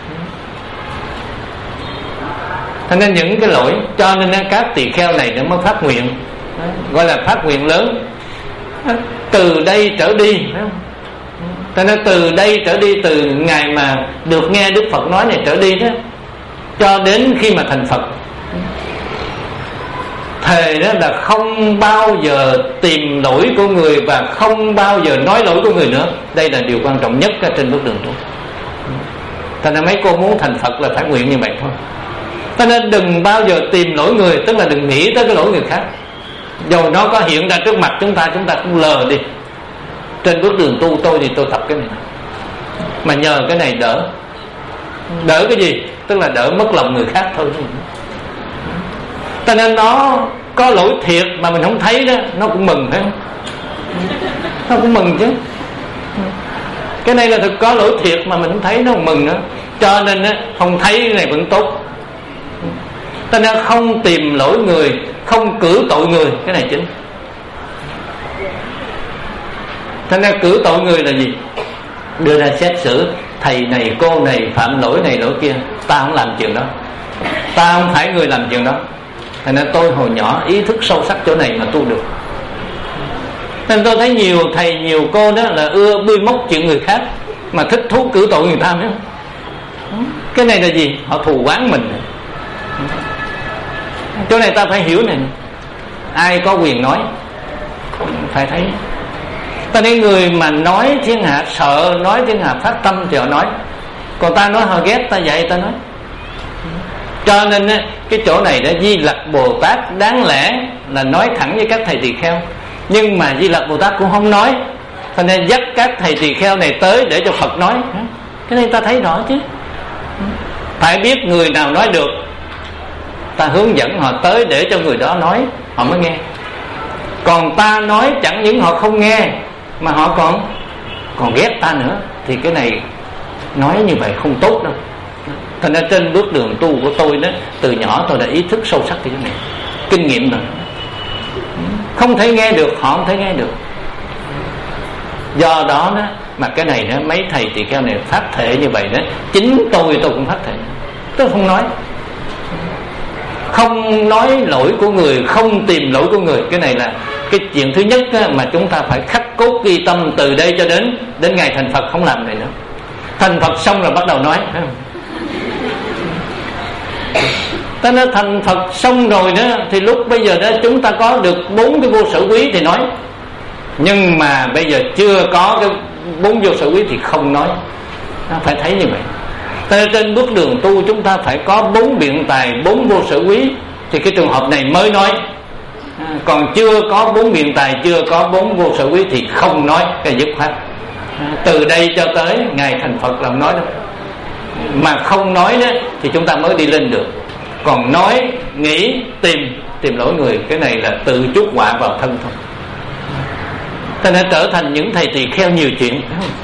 Cho nên những cái lỗi, cho nên các tỳ kheo này nó mới phát nguyện, gọi là phát nguyện lớn. Từ đây trở đi, cho nên từ đây trở đi, từ ngày mà được nghe Đức Phật nói này trở đi đó, cho đến khi mà thành Phật, thề đó là không bao giờ tìm lỗi của người và không bao giờ nói lỗi của người nữa. Đây là điều quan trọng nhất trên bước đường tu. Cho nên mấy cô muốn thành Phật là phải nguyện như vậy thôi. Cho nên đừng bao giờ tìm lỗi người, tức là đừng nghĩ tới cái lỗi người khác. Dù nó có hiện ra trước mặt chúng ta, chúng ta cũng lờ đi. Trên bước đường tu tôi thì tôi tập cái này, mà nhờ cái này đỡ. Đỡ cái gì? Tức là đỡ mất lòng người khác thôi. Cho nên nó có lỗi thiệt mà mình không thấy đó, nó cũng mừng phải không? Nó cũng mừng chứ. Cái này là thực có lỗi thiệt mà mình không thấy, nó cũng mừng nữa. Cho nên không thấy cái này vẫn tốt. Cho nên không tìm lỗi người, không cử tội người, cái này chính. Cho nên cử tội người là gì? Đưa ra xét xử, thầy này, cô này phạm lỗi này lỗi kia. Ta không làm chuyện đó, ta không phải người làm chuyện đó. Thành nên tôi hồi nhỏ ý thức sâu sắc chỗ này mà tu được. Nên tôi thấy nhiều thầy, nhiều cô đó là ưa bươi móc chuyện người khác, mà thích thú cử tội người ta nữa. Cái này là gì? Họ thù oán mình. Chỗ này ta phải hiểu này, ai có quyền nói, phải thấy. Ta nên người mà nói thiên hạ sợ, nói thiên hạ phát tâm thì họ nói. Còn ta nói họ ghét, ta dạy ta nói. Cho nên cái chỗ này đó, Di Lặc Bồ Tát đáng lẽ là nói thẳng với các thầy tỳ kheo, nhưng mà Di Lặc Bồ Tát cũng không nói. Cho nên dắt các thầy tỳ kheo này tới để cho Phật nói. Cái này ta thấy rõ chứ. Phải biết người nào nói được, ta hướng dẫn họ tới để cho người đó nói, họ mới nghe. Còn ta nói chẳng những họ không nghe, mà họ còn còn ghét ta nữa, thì cái này nói như vậy không tốt đâu. Thành ra trên bước đường tu của tôi đó, từ nhỏ tôi đã ý thức sâu sắc cái này, kinh nghiệm rồi. Không thể nghe được, họ không thể nghe được. Do đó đó mà cái này đó, mấy thầy tỳ kheo này phát thể như vậy đó, chính tôi tôi cũng phát thể. Tôi không nói, không nói lỗi của người, không tìm lỗi của người. Cái này là cái chuyện thứ nhất á, mà chúng ta phải khắc cốt ghi tâm từ đây cho đến đến ngày thành Phật, không làm này nữa. Thành Phật xong rồi bắt đầu nói. Ta nói thành Phật xong rồi đó, thì lúc bây giờ đó chúng ta có được bốn cái vô sở quý thì nói. Nhưng mà bây giờ chưa có cái bốn vô sở quý thì không nói. Nó phải thấy như vậy. Ta trên bước đường tu chúng ta phải có bốn biện tài, bốn vô sở quý, thì cái trường hợp này mới nói. À, còn chưa có bốn biện tài, chưa có bốn vô sở quý thì không nói, cái dứt khoát. À, từ đây cho tới ngày thành Phật là không nói đâu. Mà không nói đó thì chúng ta mới đi lên được. Còn nói, nghĩ, tìm tìm lỗi người, cái này là tự chuốc họa vào thân thôi. Ta nên trở thành những thầy tỳ kheo nhiều chuyện.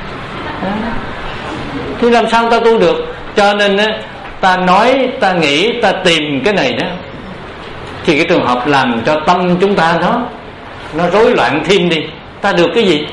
Thì làm sao ta tu được? Cho nên ta nói, ta nghĩ, ta tìm cái này đó, thì cái trường hợp làm cho tâm chúng ta nó nó rối loạn thêm đi. ta được cái gì?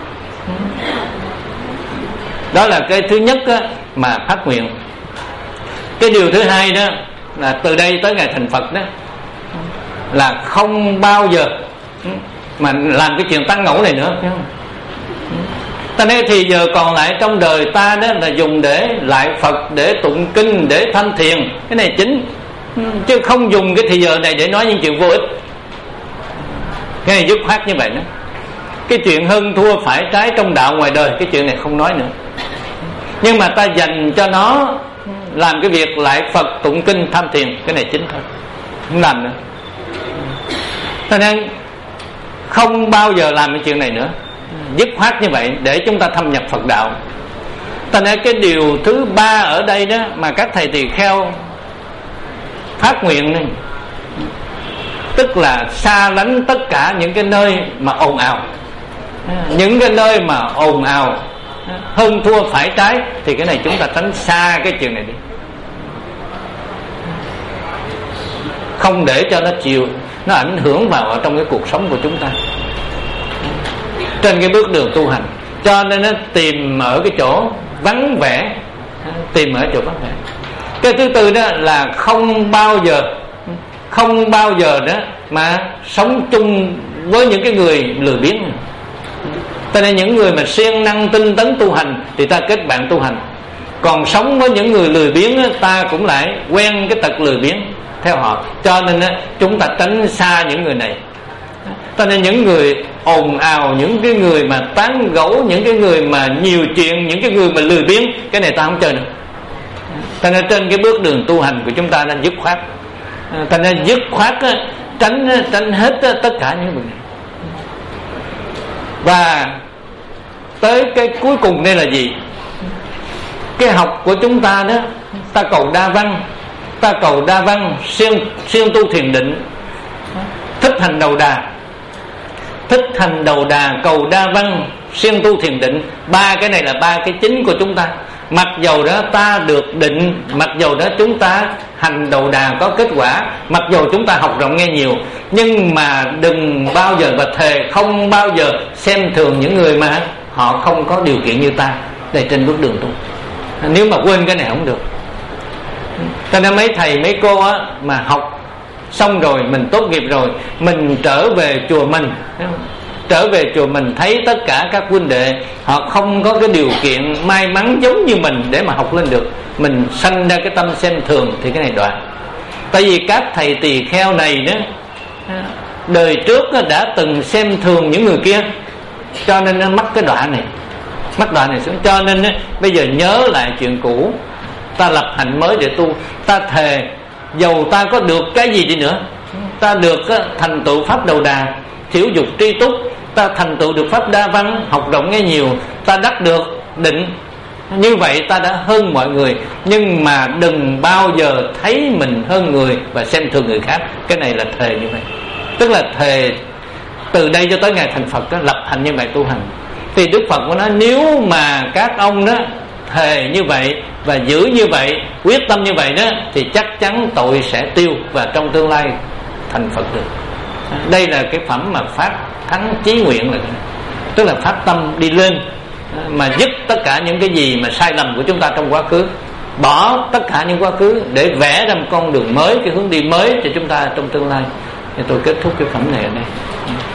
Đó là cái thứ nhất á, mà phát nguyện. Cái điều thứ hai đó là từ đây tới ngày thành Phật đó là không bao giờ mà làm cái chuyện tán ngẫu này nữa. Ta nói thì giờ còn lại trong đời ta đó là dùng để lại Phật, để tụng kinh, để tham thiền, cái này chính, chứ không dùng cái thì giờ này để nói những chuyện vô ích. Cái này dứt khoát như vậy đó. Cái chuyện hơn thua phải trái trong đạo ngoài đời, cái chuyện này không nói nữa. Nhưng mà ta dành cho nó làm cái việc lại Phật, tụng kinh, tham thiền, cái này chính thôi, không làm nữa. Cho nên không bao giờ làm cái chuyện này nữa, dứt khoát như vậy để chúng ta thâm nhập Phật đạo. Ta nói cái điều thứ ba ở đây đó mà các thầy tỳ kheo phát nguyện này, tức là xa lánh tất cả những cái nơi mà ồn ào. Những cái nơi mà ồn ào, hơn thua phải trái, thì cái này chúng ta tránh xa cái chuyện này đi, không để cho nó chịu, nó ảnh hưởng vào ở trong cái cuộc sống của chúng ta trên cái bước đường tu hành. Cho nên nó tìm ở cái chỗ vắng vẻ, tìm ở chỗ vắng vẻ. Cái thứ tư đó là không bao giờ không bao giờ đó mà sống chung với những cái người lười biếng. Cho nên những người mà siêng năng tinh tấn tu hành thì ta kết bạn tu hành, còn sống với những người lười biếng ta cũng lại quen cái tật lười biếng theo họ. Cho nên chúng ta tránh xa những người này. Cho nên những người ồn ào, những cái người mà tán gẫu, những cái người mà nhiều chuyện, những cái người mà lười biếng, cái này ta không chơi nữa. Cho nên trên cái bước đường tu hành của chúng ta nên dứt khoát. Cho nên dứt khoát tránh tránh hết tất cả những việc này. Và tới cái cuối cùng đây là gì? Cái học của chúng ta đó, ta cầu đa văn, ta cầu đa văn siêng siêng tu thiền định, thích hành đầu đà, thích hành đầu đà, cầu đa văn, siêng tu thiền định. Ba cái này là ba cái chính của chúng ta. Mặc dầu đó ta được định, mặc dầu đó chúng ta hành đầu đà có kết quả, mặc dầu chúng ta học rộng nghe nhiều, nhưng mà đừng bao giờ và thề không bao giờ xem thường những người mà họ không có điều kiện như ta để trên bước đường tu. Nếu mà quên cái này không được. Cho nên mấy thầy mấy cô á, mà học xong rồi, mình tốt nghiệp rồi, mình trở về chùa mình, trở về chùa mình thấy tất cả các huynh đệ họ không có cái điều kiện may mắn giống như mình để mà học lên được, mình sanh ra cái tâm xem thường thì cái này đoạn. Tại vì các thầy tỳ kheo này đó đời trước đã từng xem thường những người kia, cho nên nó mắc cái đoạn này, mắc đoạn này xuống. Cho nên bây giờ nhớ lại chuyện cũ, ta lập hạnh mới để tu. Ta thề dầu ta có được cái gì đi nữa, ta được thành tựu pháp đầu đà, thiểu dục tri túc, ta thành tựu được pháp đa văn, học rộng nghe nhiều, ta đắc được định, như vậy ta đã hơn mọi người. Nhưng mà đừng bao giờ thấy mình hơn người và xem thường người khác. Cái này là thề như vậy. Tức là thề từ đây cho tới ngày thành Phật đó, lập hành như vậy tu hành. Thì Đức Phật của nó, nếu mà các ông đó thề như vậy và giữ như vậy, quyết tâm như vậy đó, thì chắc chắn tội sẽ tiêu và trong tương lai thành Phật được. Đây là cái phẩm mà phát thắng chí nguyện, là tức là phát tâm đi lên, mà dứt tất cả những cái gì mà sai lầm của chúng ta trong quá khứ, bỏ tất cả những quá khứ để vẽ ra một con đường mới, cái hướng đi mới cho chúng ta trong tương lai. Thì tôi kết thúc cái phẩm này ở đây.